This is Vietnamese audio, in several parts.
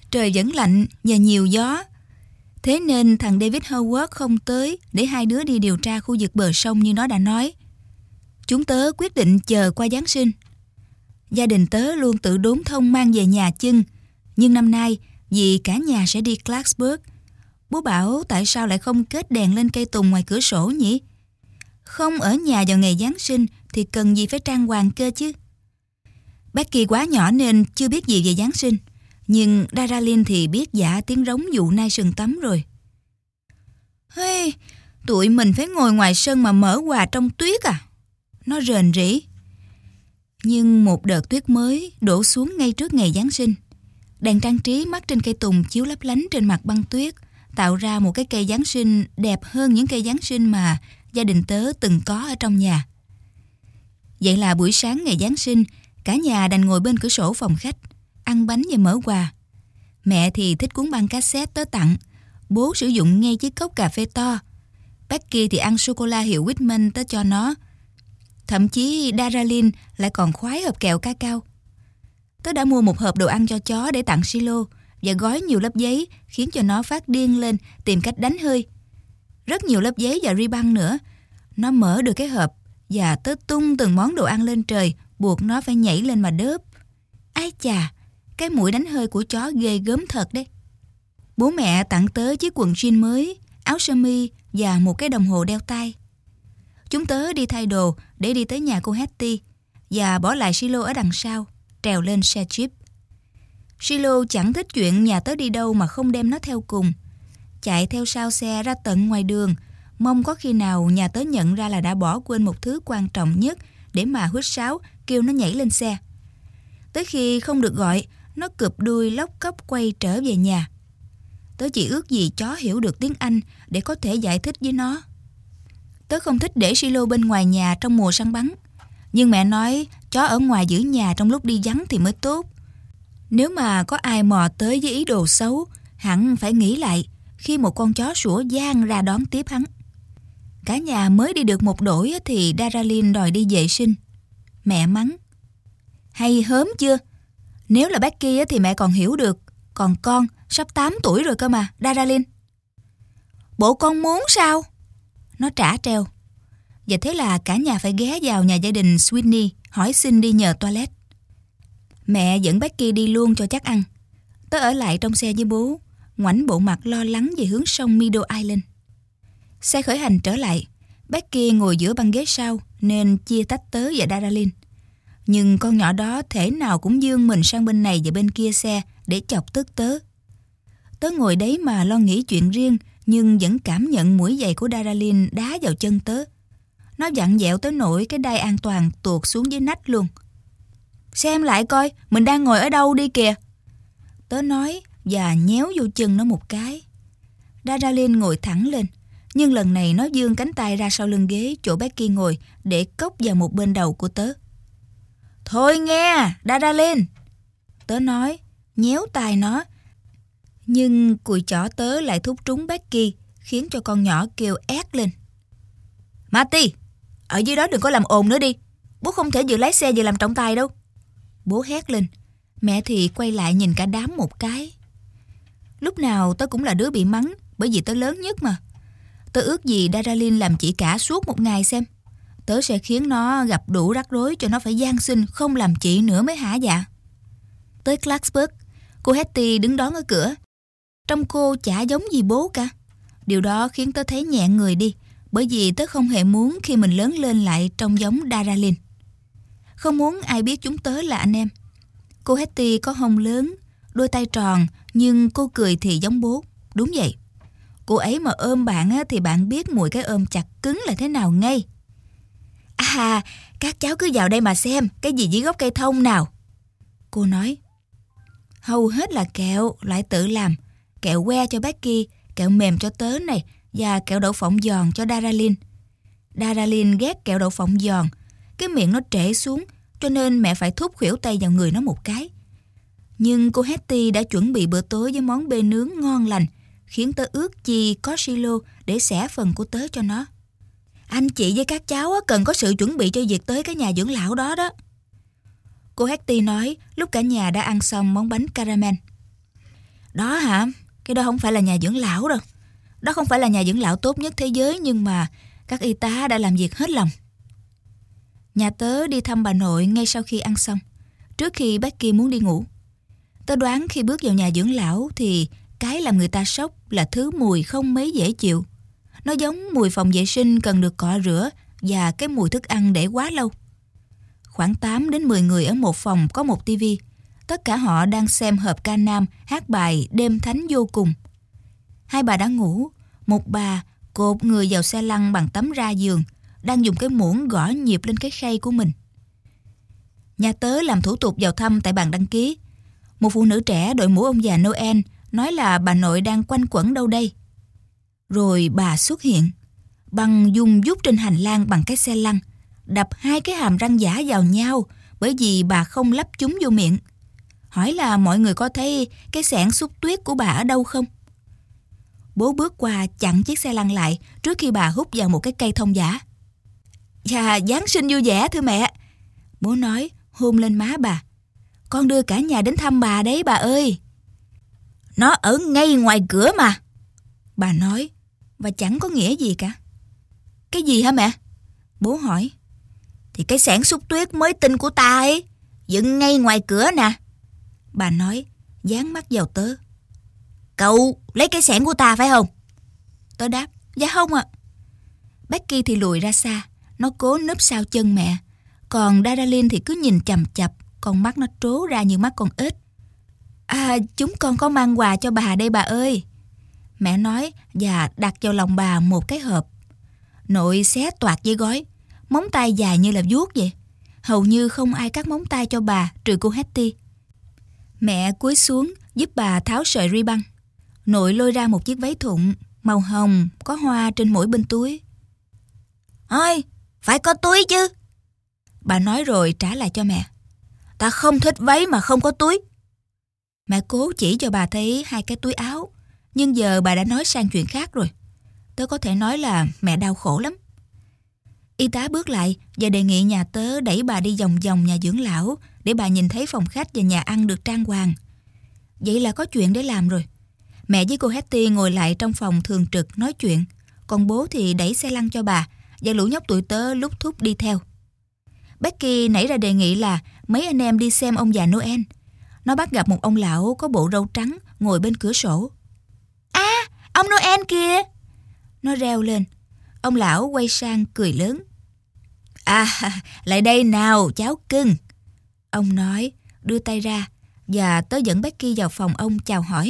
Trời vẫn lạnh và nhiều gió. Thế nên thằng David Howard không tới để hai đứa đi điều tra khu vực bờ sông như nó đã nói. Chúng tớ quyết định chờ qua Giáng sinh. Gia đình tớ luôn tự đốn thông mang về nhà chưng, nhưng năm nay vì cả nhà sẽ đi Clarksburg, bố bảo tại sao lại không kết đèn lên cây tùng ngoài cửa sổ nhỉ? Không ở nhà vào ngày Giáng sinh thì cần gì phải trang hoàng cơ chứ. Becky quá nhỏ nên chưa biết gì về Giáng sinh, nhưng Daralyn thì biết dạ tiếng rống dụ nai sừng tấm rồi. Hey, tụi mình phải ngồi ngoài sân mà mở quà trong tuyết à? Nó rền rĩ. Nhưng một đợt tuyết mới đổ xuống ngay trước ngày Giáng sinh. Đèn trang trí mắc trên cây tùng chiếu lấp lánh trên mặt băng tuyết, tạo ra một cái cây Giáng sinh đẹp hơn những cây Giáng sinh mà gia đình tớ từng có ở trong nhà. Vậy là buổi sáng ngày Giáng sinh, cả nhà đành ngồi bên cửa sổ phòng khách, ăn bánh và mở quà. Mẹ thì thích cuốn băng cassette tớ tặng, bố sử dụng ngay chiếc cốc cà phê to. Becky thì ăn sô-cô-la hiệu Whitman tớ cho nó. Thậm chí Daralyn lại còn khoái hộp kẹo cacao. Tớ đã mua một hộp đồ ăn cho chó để tặng Silo và gói nhiều lớp giấy khiến cho nó phát điên lên tìm cách đánh hơi. Rất nhiều lớp giấy và ri băng nữa. Nó mở được cái hộp và tớ tung từng món đồ ăn lên trời, buộc nó phải nhảy lên mà đớp. Ái chà, cái mũi đánh hơi của chó ghê gớm thật đấy. Bố mẹ tặng tớ chiếc quần jean mới, áo sơ mi và một cái đồng hồ đeo tay. Chúng tớ đi thay đồ để đi tới nhà cô Hattie và bỏ lại Silo ở đằng sau, trèo lên xe Jeep. Silo chẳng thích chuyện nhà tớ đi đâu mà không đem nó theo cùng. Chạy theo sau xe ra tận ngoài đường, mong có khi nào nhà tớ nhận ra là đã bỏ quên một thứ quan trọng nhất để mà huýt sáo kêu nó nhảy lên xe. Tới khi không được gọi, nó cụp đuôi lóc cóc quay trở về nhà. Tớ chỉ ước gì chó hiểu được tiếng Anh để có thể giải thích với nó. Tớ không thích để Silo bên ngoài nhà trong mùa săn bắn, nhưng mẹ nói chó ở ngoài giữ nhà trong lúc đi vắng thì mới tốt. Nếu mà có ai mò tới với ý đồ xấu, hẳn phải nghĩ lại khi một con chó sủa giang ra đón tiếp hắn. Cả nhà mới đi được một đổi thì Daralyn đòi đi vệ sinh. Mẹ mắng: hay hớm chưa? Nếu là Becky thì mẹ còn hiểu được, còn con sắp 8 tuổi rồi cơ mà, Daralyn. Bộ con muốn sao? Nó trả treo. Và thế là cả nhà phải ghé vào nhà gia đình Sweeney hỏi xin đi nhờ toilet. Mẹ dẫn Becky đi luôn cho chắc ăn. Tớ ở lại trong xe với bố, ngoảnh bộ mặt lo lắng về hướng sông Meadow Island. Xe khởi hành trở lại, Becky ngồi giữa băng ghế sau nên chia tách tớ và Daralyn. Nhưng con nhỏ đó thể nào cũng giương mình sang bên này và bên kia xe để chọc tức tớ. Tớ ngồi đấy mà lo nghĩ chuyện riêng, nhưng vẫn cảm nhận mũi giày của Daralyn đá vào chân tớ. Nó vặn vẹo tới nỗi cái đai an toàn tuột xuống dưới nách luôn. Xem lại coi, mình đang ngồi ở đâu đi kìa. Tớ nói và nhéo vô chân nó một cái. Daralyn ngồi thẳng lên, nhưng lần này nó vươn cánh tay ra sau lưng ghế chỗ Becky ngồi để cốc vào một bên đầu của tớ. Thôi nghe, Daralyn, tớ nói, nhéo tai nó. Nhưng cùi chỏ tớ lại thúc trúng Becky, khiến cho con nhỏ kêu ét lên. Marty, ở dưới đó đừng có làm ồn nữa đi. Bố không thể vừa lái xe vừa làm trọng tài đâu. Bố hét lên. Mẹ thì quay lại nhìn cả đám một cái. Lúc nào tớ cũng là đứa bị mắng, bởi vì tớ lớn nhất mà. Tớ ước gì Daralyn làm chị cả suốt một ngày xem. Tớ sẽ khiến nó gặp đủ rắc rối cho nó phải van xin không làm chị nữa mới hả dạ. Tới Clarksburg, cô Hattie đứng đón ở cửa. Trông cô chả giống gì bố cả. Điều đó khiến tớ thấy nhẹ người đi, bởi vì tớ không hề muốn khi mình lớn lên lại trông giống Daralyn. Không muốn ai biết chúng tớ là anh em. Cô Hattie có hông lớn, đôi tay tròn, nhưng cô cười thì giống bố. Đúng vậy. Cô ấy mà ôm bạn thì bạn biết mùi cái ôm chặt cứng là thế nào ngay. À, các cháu cứ vào đây mà xem cái gì dưới gốc cây thông nào. Cô nói. Hầu hết là kẹo, loại tự làm. Kẹo que cho Becky, kẹo mềm cho tớ này và kẹo đậu phộng giòn cho Daralyn. Daralyn ghét kẹo đậu phộng giòn. Cái miệng nó trễ xuống, cho nên mẹ phải thúc khuỷu tay vào người nó một cái. Nhưng cô Hattie đã chuẩn bị bữa tối với món bê nướng ngon lành, khiến tớ ước chi có silo để xẻ phần của tớ cho nó. Anh chị với các cháu cần có sự chuẩn bị cho việc tới cái nhà dưỡng lão đó đó. Cô Hattie nói lúc cả nhà đã ăn xong món bánh caramel. Đó hả? Cái đó không phải là nhà dưỡng lão đâu. Đó không phải là nhà dưỡng lão tốt nhất thế giới, nhưng mà các y tá đã làm việc hết lòng. Nhà tớ đi thăm bà nội ngay sau khi ăn xong, trước khi Becky muốn đi ngủ. Tớ đoán khi bước vào nhà dưỡng lão thì cái làm người ta sốc là thứ mùi không mấy dễ chịu. Nó giống mùi phòng vệ sinh cần được cọ rửa và cái mùi thức ăn để quá lâu. Khoảng 8 đến 10 người ở một phòng có một tivi. Tất cả họ đang xem hợp ca nam hát bài Đêm Thánh Vô Cùng. Hai bà đã ngủ. Một bà cột người vào xe lăn bằng tấm ra giường, đang dùng cái muỗng gõ nhịp lên cái khay của mình. Nhà tớ làm thủ tục vào thăm tại bàn đăng ký. Một phụ nữ trẻ đội mũ ông già Noel nói là bà nội đang quanh quẩn đâu đây. Rồi bà xuất hiện, bằng dùng dút trên hành lang bằng cái xe lăn, đập hai cái hàm răng giả vào nhau bởi vì bà không lắp chúng vô miệng. Hỏi là mọi người có thấy cái xẻng xúc tuyết của bà ở đâu không? Bố bước qua chặn chiếc xe lăn lại trước khi bà hút vào một cái cây thông giả. Dạ, Giáng sinh vui vẻ thưa mẹ. Bố nói, hôn lên má bà. Con đưa cả nhà đến thăm bà đấy bà ơi. Nó ở ngay ngoài cửa mà, bà nói, và chẳng có nghĩa gì cả. Cái gì hả mẹ? Bố hỏi. Thì cái xẻng xúc tuyết mới tinh của ta ấy, dựng ngay ngoài cửa nè, bà nói, dán mắt vào tớ. Cậu lấy cái xẻng của ta phải không? Tớ đáp, dạ không ạ. Becky thì lùi ra xa, nó cố núp sau chân mẹ. Còn Daralyn thì cứ nhìn chằm chặp, con mắt nó trố ra như mắt con ếch. À, chúng con có mang quà cho bà đây bà ơi, mẹ nói và đặt vào lòng bà một cái hộp. Nội xé toạc với gói, móng tay dài như là vuốt vậy. Hầu như không ai cắt móng tay cho bà trừ cô Hetty. Mẹ cúi xuống giúp bà tháo sợi ri băng. Nội lôi ra một chiếc váy thụng màu hồng có hoa trên mỗi bên túi. Ôi, phải có túi chứ, bà nói rồi trả lại cho mẹ. Ta không thích váy mà không có túi. Mẹ cố chỉ cho bà thấy hai cái túi áo, nhưng giờ bà đã nói sang chuyện khác rồi. Tớ có thể nói là mẹ đau khổ lắm. Y tá bước lại và đề nghị nhà tớ đẩy bà đi vòng vòng nhà dưỡng lão để bà nhìn thấy phòng khách và nhà ăn được trang hoàng. Vậy là có chuyện để làm rồi. Mẹ với cô Hetty ngồi lại trong phòng thường trực nói chuyện, còn bố thì đẩy xe lăn cho bà và lũ nhóc tụi tớ lút thút đi theo. Becky nảy ra đề nghị là mấy anh em đi xem ông già Noel. Nó bắt gặp một ông lão có bộ râu trắng ngồi bên cửa sổ. À, ông Noel kìa! Nó reo lên. Ông lão quay sang cười lớn. À, lại đây nào cháu cưng, ông nói, đưa tay ra, và tớ dẫn Becky vào phòng ông chào hỏi.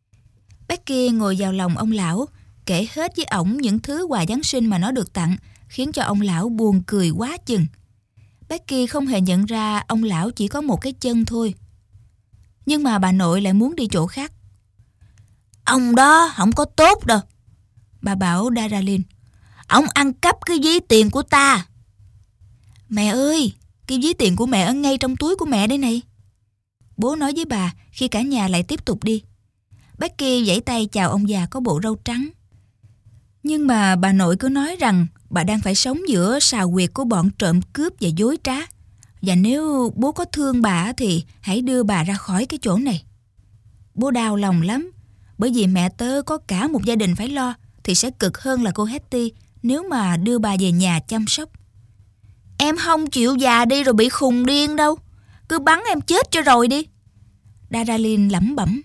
Becky ngồi vào lòng ông lão, kể hết với ổng những thứ quà Giáng sinh mà nó được tặng, khiến cho ông lão buồn cười quá chừng. Becky không hề nhận ra ông lão chỉ có một cái chân thôi. Nhưng mà bà nội lại muốn đi chỗ khác. Ông đó không có tốt đâu, bà bảo Daralyn. Ông ăn cắp cái ví tiền của ta. Mẹ ơi, cái ví tiền của mẹ ở ngay trong túi của mẹ đây này, bố nói với bà khi cả nhà lại tiếp tục đi. Becky vẫy tay chào ông già có bộ râu trắng. Nhưng mà bà nội cứ nói rằng bà đang phải sống giữa sào huyệt của bọn trộm cướp và dối trá. Và nếu bố có thương bà thì hãy đưa bà ra khỏi cái chỗ này. Bố đau lòng lắm, bởi vì mẹ tớ có cả một gia đình phải lo thì sẽ cực hơn là cô Hetty nếu mà đưa bà về nhà chăm sóc. Em không chịu già đi rồi bị khùng điên đâu, cứ bắn em chết cho rồi đi, Daralyn lẩm bẩm.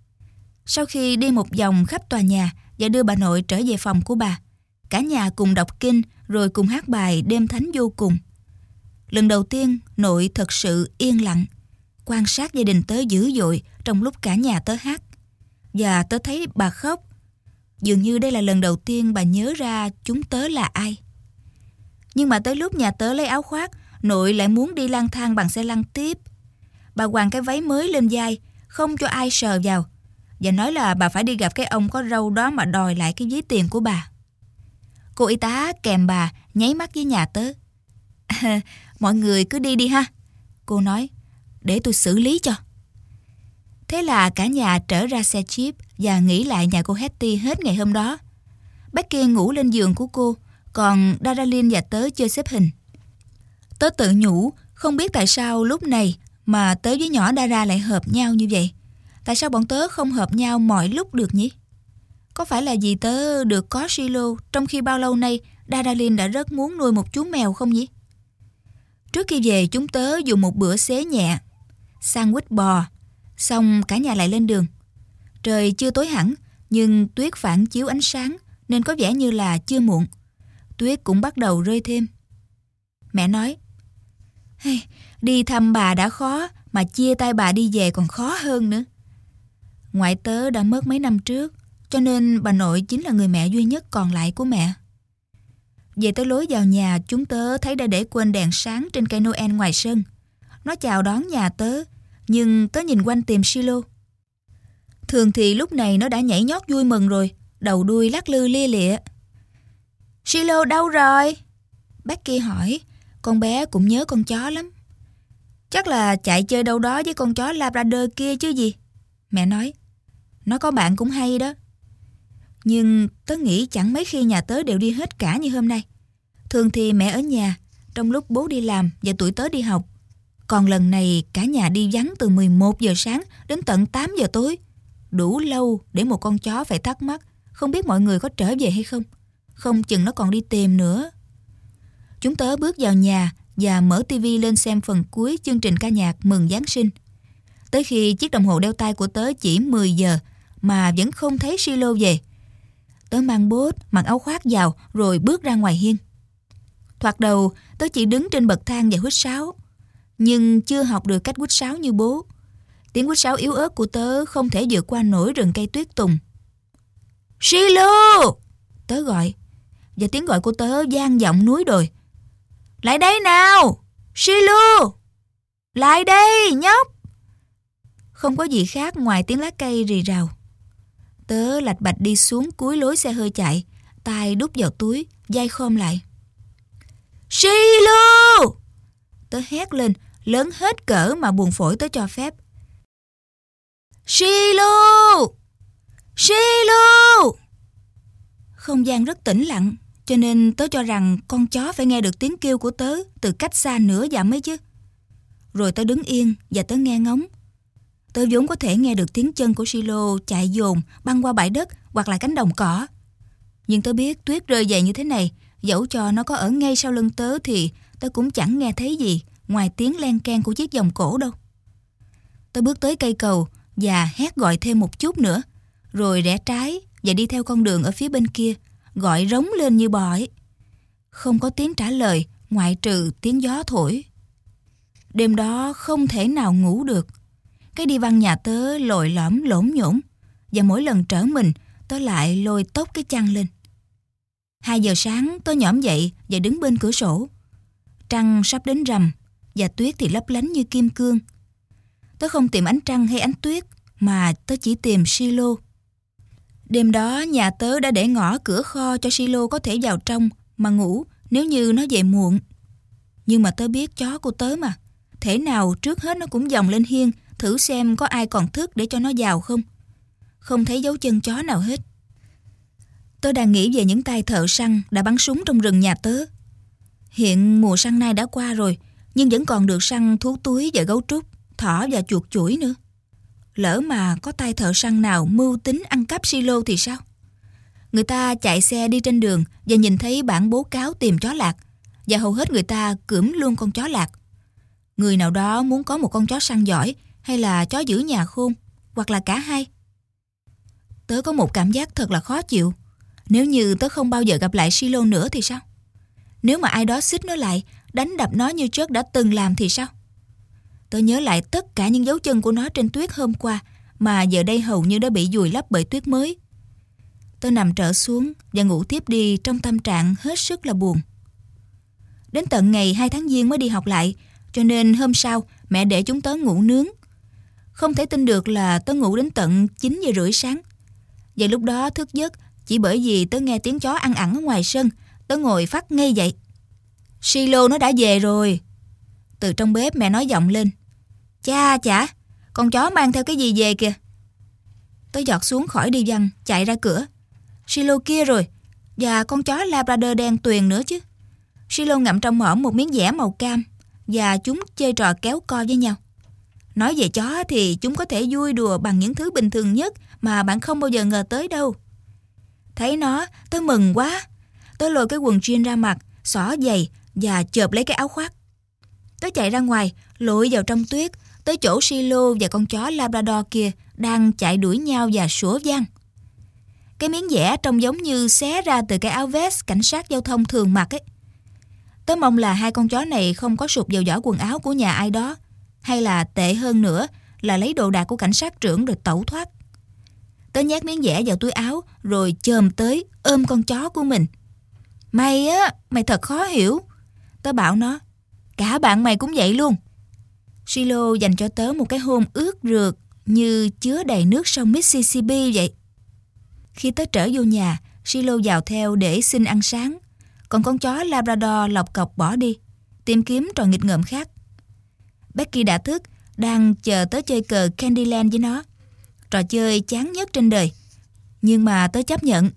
Sau khi đi một vòng khắp tòa nhà và đưa bà nội trở về phòng của bà, cả nhà cùng đọc kinh rồi cùng hát bài Đêm Thánh Vô Cùng. Lần đầu tiên nội thật sự yên lặng, quan sát gia đình tớ dữ dội trong lúc cả nhà tớ hát. Và tớ thấy bà khóc. Dường như đây là lần đầu tiên bà nhớ ra chúng tớ là ai. Nhưng mà tới lúc nhà tớ lấy áo khoác, nội lại muốn đi lang thang bằng xe lăn tiếp. Bà quàng cái váy mới lên vai, không cho ai sờ vào, và nói là bà phải đi gặp cái ông có râu đó mà đòi lại cái ví tiền của bà. Cô y tá kèm bà nháy mắt với nhà tớ. Mọi người cứ đi đi ha, cô nói, để tôi xử lý cho. Thế là cả nhà trở ra xe jeep và nghỉ lại nhà cô Hetty hết ngày hôm đó. Becky ngủ lên giường của cô, còn Daralyn và tớ chơi xếp hình. Tớ tự nhủ, không biết tại sao lúc này mà tớ với nhỏ Dara lại hợp nhau như vậy. Tại sao bọn tớ không hợp nhau mọi lúc được nhỉ? Có phải là vì tớ được có Silo trong khi bao lâu nay Dadalin đã rất muốn nuôi một chú mèo không nhỉ? Trước khi về chúng tớ dùng một bữa xế nhẹ, sandwich bò, xong cả nhà lại lên đường. Trời chưa tối hẳn, nhưng tuyết phản chiếu ánh sáng nên có vẻ như là chưa muộn. Tuyết cũng bắt đầu rơi thêm. Mẹ nói, hey, đi thăm bà đã khó, mà chia tay bà đi về còn khó hơn nữa. Ngoại tớ đã mất mấy năm trước, cho nên bà nội chính là người mẹ duy nhất còn lại của mẹ. Về tới lối vào nhà, chúng tớ thấy đã để quên đèn sáng trên cây Noel ngoài sân. Nó chào đón nhà tớ, nhưng tớ nhìn quanh tìm Silo. Thường thì lúc này nó đã nhảy nhót vui mừng rồi, đầu đuôi lắc lư lia lịa. Silo đâu rồi? Becky hỏi, con bé cũng nhớ con chó lắm. Chắc là chạy chơi đâu đó với con chó Labrador kia chứ gì. Mẹ nói, nó có bạn cũng hay đó. Nhưng tớ nghĩ chẳng mấy khi nhà tớ đều đi hết cả như hôm nay. Thường thì mẹ ở nhà trong lúc bố đi làm và tụi tớ đi học. Còn lần này cả nhà đi vắng từ 11 giờ sáng đến tận 8 giờ tối. Đủ lâu để một con chó phải thắc mắc không biết mọi người có trở về hay không. Không chừng nó còn đi tìm nữa. Chúng tớ bước vào nhà và mở tivi lên xem phần cuối chương trình ca nhạc mừng Giáng sinh. Tới khi chiếc đồng hồ đeo tay của tớ chỉ 10 giờ mà vẫn không thấy Silo về. Tớ mang bốt, mặc áo khoác vào rồi bước ra ngoài hiên. Thoạt đầu tớ chỉ đứng trên bậc thang và huýt sáo, nhưng chưa học được cách huýt sáo như bố. Tiếng huýt sáo yếu ớt của tớ không thể vượt qua nổi rừng cây tuyết tùng. Silo! Tớ gọi, và tiếng gọi của tớ vang vọng núi đồi. Lại đây nào! Silo! Lại đây, nhóc! Không có gì khác ngoài tiếng lá cây rì rào. Tớ lạch bạch đi xuống cuối lối xe hơi chạy, tay đút vào túi, vai khom lại. Silo! Tớ hét lên, lớn hết cỡ mà buồng phổi tớ cho phép. Silo! Silo! Không gian rất tĩnh lặng, cho nên tớ cho rằng con chó phải nghe được tiếng kêu của tớ từ cách xa nửa dặm ấy chứ. Rồi tớ đứng yên và tớ nghe ngóng. Tớ vốn có thể nghe được tiếng chân của Silo chạy dồn băng qua bãi đất hoặc là cánh đồng cỏ. Nhưng tớ biết tuyết rơi dày như thế này, dẫu cho nó có ở ngay sau lưng tớ thì tớ cũng chẳng nghe thấy gì ngoài tiếng len keng của chiếc vòng cổ đâu. Tớ bước tới cây cầu và hét gọi thêm một chút nữa, rồi rẽ trái và đi theo con đường ở phía bên kia, gọi rống lên như bò ấy. Không có tiếng trả lời ngoại trừ tiếng gió thổi. Đêm đó không thể nào ngủ được. Cái đi văn nhà tớ lồi lõm lổn nhổn, và mỗi lần trở mình tớ lại lôi tóc cái chăn lên. 2 giờ sáng tớ nhổm dậy và đứng bên cửa sổ. Trăng sắp đến rằm và tuyết thì lấp lánh như kim cương. Tớ không tìm ánh trăng hay ánh tuyết mà tớ chỉ tìm Silo. Đêm đó nhà tớ đã để ngỏ cửa kho cho Silo có thể vào trong mà ngủ nếu như nó về muộn. Nhưng mà tớ biết chó của tớ mà, thể nào trước hết nó cũng vòng lên hiên thử xem có ai còn thức để cho nó vào không. Không thấy dấu chân chó nào hết. Tớ đang nghĩ về những tay thợ săn đã bắn súng trong rừng nhà tớ. Hiện mùa săn nai đã qua rồi, nhưng vẫn còn được săn thú túi và gấu trúc, thỏ và chuột chuỗi nữa. Lỡ mà có tay thợ săn nào mưu tính ăn cắp Silo thì sao? Người ta chạy xe đi trên đường và nhìn thấy bảng bố cáo tìm chó lạc, và hầu hết người ta cưỡng luôn con chó lạc. Người nào đó muốn có một con chó săn giỏi hay là chó giữ nhà khôn, hoặc là cả hai. Tớ có một cảm giác thật là khó chịu. Nếu như tớ không bao giờ gặp lại Silo nữa thì sao? Nếu mà ai đó xích nó lại, đánh đập nó như Chuck đã từng làm thì sao? Tớ nhớ lại tất cả những dấu chân của nó trên tuyết hôm qua mà giờ đây hầu như đã bị vùi lấp bởi tuyết mới. Tớ nằm trở xuống và ngủ tiếp đi trong tâm trạng hết sức là buồn. Đến tận ngày 2 tháng Giêng mới đi học lại, cho nên hôm sau mẹ để chúng tớ ngủ nướng. Không thể tin được là tớ ngủ đến tận 9 giờ rưỡi sáng. Và lúc đó thức giấc chỉ bởi vì tớ nghe tiếng chó ăn ẳng ở ngoài sân. Tớ ngồi phắt ngay dậy. Silo nó đã về rồi. Từ trong bếp mẹ nói vọng lên. Cha chả, con chó mang theo cái gì về kìa. Tớ giọt xuống khỏi đi văn, chạy ra cửa. Silo kia rồi, và con chó Labrador đen tuyền nữa chứ. Silo ngậm trong mõm một miếng dẻ màu cam, và chúng chơi trò kéo co với nhau. Nói về chó thì chúng có thể vui đùa bằng những thứ bình thường nhất mà bạn không bao giờ ngờ tới đâu. Thấy nó, tớ mừng quá. Tớ lôi cái quần jean ra mặc, xỏ giày và chộp lấy cái áo khoác. Tớ chạy ra ngoài, lội vào trong tuyết, tới chỗ Silo và con chó Labrador kia đang chạy đuổi nhau và sủa vang. Cái miếng vẽ trông giống như xé ra từ cái áo vest cảnh sát giao thông thường mặc ấy. Tớ mong là hai con chó này không có sụt vào giỏ quần áo của nhà ai đó, hay là tệ hơn nữa là lấy đồ đạc của cảnh sát trưởng rồi tẩu thoát. Tớ nhét miếng vẽ vào túi áo rồi chồm tới ôm con chó của mình. Mày thật khó hiểu. Tớ bảo nó, cả bạn mày cũng vậy luôn. Silo dành cho tớ một cái hôn ướt rượt như chứa đầy nước sông Mississippi vậy. Khi tớ trở vô nhà, Silo vào theo để xin ăn sáng, còn con chó Labrador lọc cọc bỏ đi, tìm kiếm trò nghịch ngợm khác. Becky đã thức, đang chờ tớ chơi cờ Candyland với nó, trò chơi chán nhất trên đời. Nhưng mà tớ chấp nhận.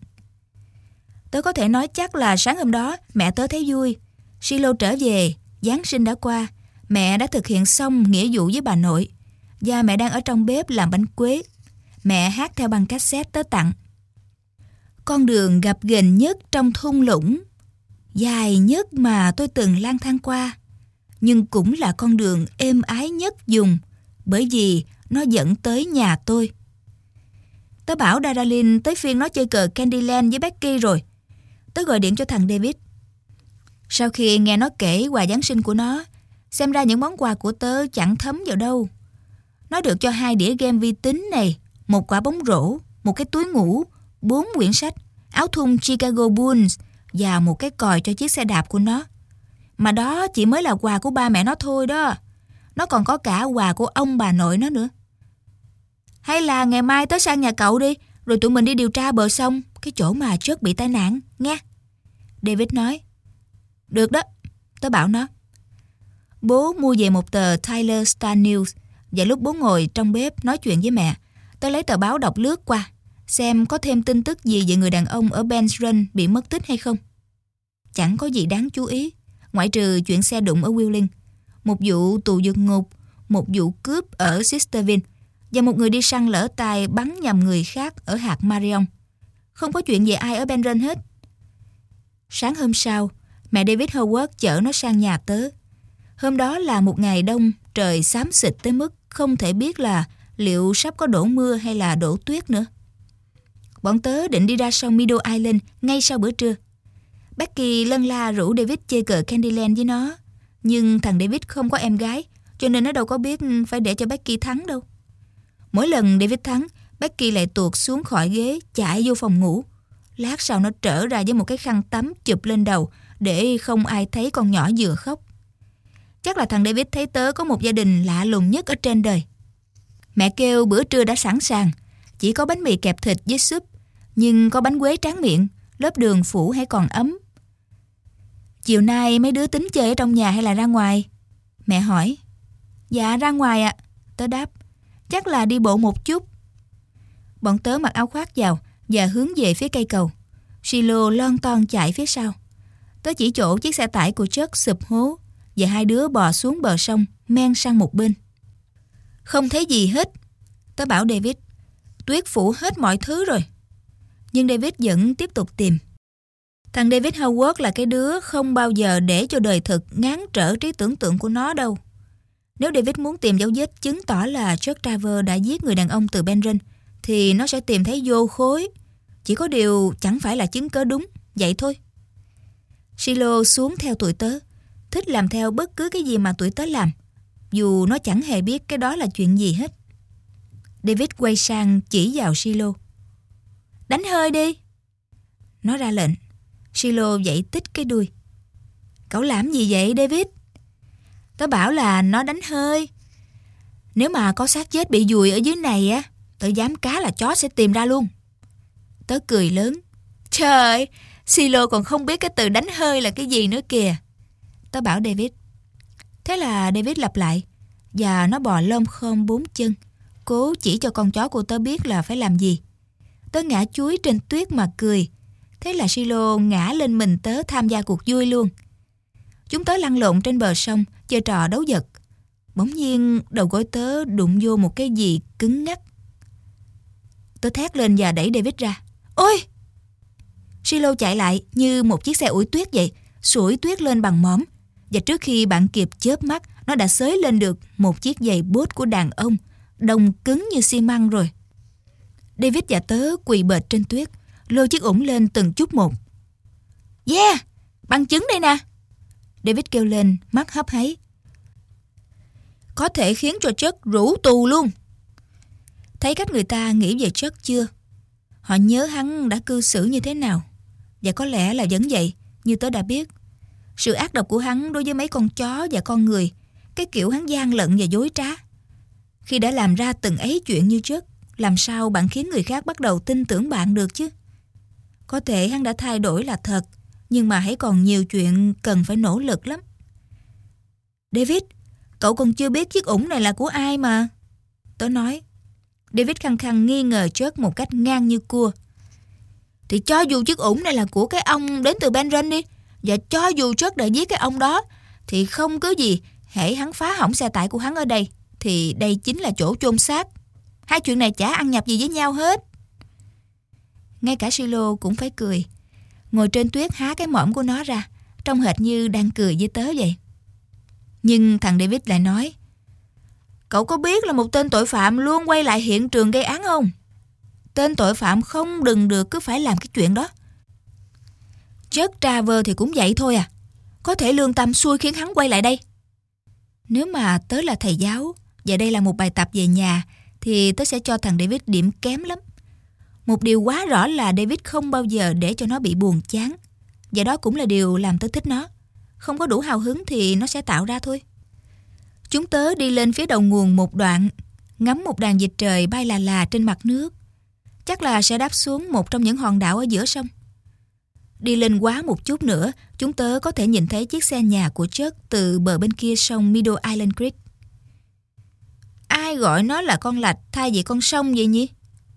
Tớ có thể nói chắc là sáng hôm đó mẹ tớ thấy vui. Silo trở về, Giáng sinh đã qua, mẹ đã thực hiện xong nghĩa vụ với bà nội, và mẹ đang ở trong bếp làm bánh quế. Mẹ hát theo băng cassette tớ tặng. Con đường gập ghềnh nhất trong thung lũng, dài nhất mà tôi từng lang thang qua, nhưng cũng là con đường êm ái nhất vùng, bởi vì nó dẫn tới nhà tôi. Tớ bảo Daralyn tới phiên nó chơi cờ Candyland với Becky rồi. Tớ gọi điện cho thằng David. Sau khi nghe nó kể quà Giáng sinh của nó, xem ra những món quà của tớ chẳng thấm vào đâu. Nó được cho 2 đĩa game vi tính này, 1 quả bóng rổ, một cái túi ngủ, 4 quyển sách, áo thun Chicago Bulls và một cái còi cho chiếc xe đạp của nó. Mà đó chỉ mới là quà của ba mẹ nó thôi đó. Nó còn có cả quà của ông bà nội nó nữa. Hay là ngày mai tớ sang nhà cậu đi, rồi tụi mình đi điều tra bờ sông, cái chỗ mà Chuck bị tai nạn, nghe. David nói. Được đó, tớ bảo nó. Bố mua về một tờ Tyler Star News, và lúc bố ngồi trong bếp nói chuyện với mẹ, tớ lấy tờ báo đọc lướt qua, xem có thêm tin tức gì về người đàn ông ở Ben's Run bị mất tích hay không. Chẳng có gì đáng chú ý, ngoại trừ chuyện xe đụng ở Wheeling, một vụ tù vượt ngục, một vụ cướp ở Sisterville, và một người đi săn lỡ tay bắn nhầm người khác ở hạt Marion. Không có chuyện về ai ở Ben Run hết. Sáng hôm sau, mẹ David Howard chở nó sang nhà tớ. Hôm đó là một ngày đông, trời xám xịt tới mức không thể biết là liệu sắp có đổ mưa hay là đổ tuyết nữa. Bọn tớ định đi ra sông Meadow Island ngay sau bữa trưa. Becky lân la rủ David chơi cờ Candyland với nó, nhưng thằng David không có em gái, cho nên nó đâu có biết phải để cho Becky thắng đâu. Mỗi lần David thắng, Becky lại tuột xuống khỏi ghế, chạy vô phòng ngủ. Lát sau nó trở ra với một cái khăn tắm chụp lên đầu để không ai thấy con nhỏ vừa khóc. Chắc là thằng David thấy tớ có một gia đình lạ lùng nhất ở trên đời. Mẹ kêu bữa trưa đã sẵn sàng, chỉ có bánh mì kẹp thịt với súp, nhưng có bánh quế tráng miệng, lớp đường phủ hãy còn ấm. Chiều nay mấy đứa tính chơi ở trong nhà hay là ra ngoài? Mẹ hỏi. Dạ ra ngoài ạ, tớ đáp. Chắc là đi bộ một chút. Bọn tớ mặc áo khoác vào và hướng về phía cây cầu. Silo lon ton chạy phía sau. Tớ chỉ chỗ chiếc xe tải của Chuck sụp hố, và hai đứa bò xuống bờ sông, men sang một bên. Không thấy gì hết, tớ bảo David. Tuyết phủ hết mọi thứ rồi. Nhưng David vẫn tiếp tục tìm. Thằng David Howard là cái đứa không bao giờ để cho đời thực ngán trở trí tưởng tượng của nó đâu. Nếu David muốn tìm dấu vết chứng tỏ là Chuck Travers đã giết người đàn ông từ Ben Run, thì nó sẽ tìm thấy vô khối. Chỉ có điều chẳng phải là chứng cớ đúng, vậy thôi. Silo xuống theo tụi tớ, thích làm theo bất cứ cái gì mà tụi tớ làm, dù nó chẳng hề biết cái đó là chuyện gì hết. David quay sang chỉ vào Silo. Đánh hơi đi. Nó ra lệnh. Silo vẫy tít cái đuôi. Cậu làm gì vậy David? Tớ bảo là nó đánh hơi. Nếu mà có xác chết bị vùi ở dưới này á, tớ dám cá là chó sẽ tìm ra luôn. Tớ cười lớn. Trời ơi, Silo còn không biết cái từ đánh hơi là cái gì nữa kìa. Tớ bảo David. Thế là David lặp lại, và nó bò lom khom 4 chân, cố chỉ cho con chó của tớ biết là phải làm gì. Tớ ngã chuối trên tuyết mà cười. Thế là Silo ngã lên mình tớ tham gia cuộc vui luôn. Chúng tớ lăn lộn trên bờ sông, chơi trò đấu vật. Bỗng nhiên đầu gối tớ đụng vô một cái gì cứng ngắc. Tớ thét lên và đẩy David ra. Ôi! Silo chạy lại như một chiếc xe ủi tuyết vậy, sủi tuyết lên bằng mỏm. Và trước khi bạn kịp chớp mắt, nó đã xới lên được một chiếc giày bốt của đàn ông, đồng cứng như xi măng rồi. David và tớ quỳ bệt trên tuyết, lôi chiếc ủng lên từng chút một. Yeah! Bằng chứng đây nè! David kêu lên, mắt hấp háy. Có thể khiến cho Chuck rủ tù luôn. Thấy cách người ta nghĩ về Chuck chưa? Họ nhớ hắn đã cư xử như thế nào. Và có lẽ là vẫn vậy, như tớ đã biết. Sự ác độc của hắn đối với mấy con chó và con người, cái kiểu hắn gian lận và dối trá. Khi đã làm ra từng ấy chuyện như Chuck, làm sao bạn khiến người khác bắt đầu tin tưởng bạn được chứ? Có thể hắn đã thay đổi là thật, nhưng mà hãy còn nhiều chuyện cần phải nỗ lực lắm. David, cậu còn chưa biết chiếc ủng này là của ai mà. Tớ nói. David khăng khăng nghi ngờ Chuck một cách ngang như cua. Thì cho dù chiếc ủng này là của cái ông đến từ Benron đi, và cho dù Chuck đã giết cái ông đó, thì không cứ gì, hễ hắn phá hỏng xe tải của hắn ở đây, thì đây chính là chỗ chôn xác. Hai chuyện này chả ăn nhập gì với nhau hết. Ngay cả Silo cũng phải cười. Ngồi trên tuyết há cái mõm của nó ra, trông hệt như đang cười với tớ vậy. Nhưng thằng David lại nói, cậu có biết là một tên tội phạm luôn quay lại hiện trường gây án không? Tên tội phạm không đừng được cứ phải làm cái chuyện đó. Chuck Traver thì cũng vậy thôi à. Có thể lương tâm xui khiến hắn quay lại đây. Nếu mà tớ là thầy giáo và đây là một bài tập về nhà, thì tớ sẽ cho thằng David điểm kém lắm. Một điều quá rõ là David không bao giờ để cho nó bị buồn chán. Và đó cũng là điều làm tớ thích nó. Không có đủ hào hứng thì nó sẽ tạo ra thôi. Chúng tớ đi lên phía đầu nguồn một đoạn, ngắm một đàn vịt trời bay là là trên mặt nước. Chắc là sẽ đáp xuống một trong những hòn đảo ở giữa sông. Đi lên quá một chút nữa, chúng tớ có thể nhìn thấy chiếc xe nhà của Chuck từ bờ bên kia sông Meadow Island Creek. Ai gọi nó là con lạch thay vì con sông vậy nhỉ?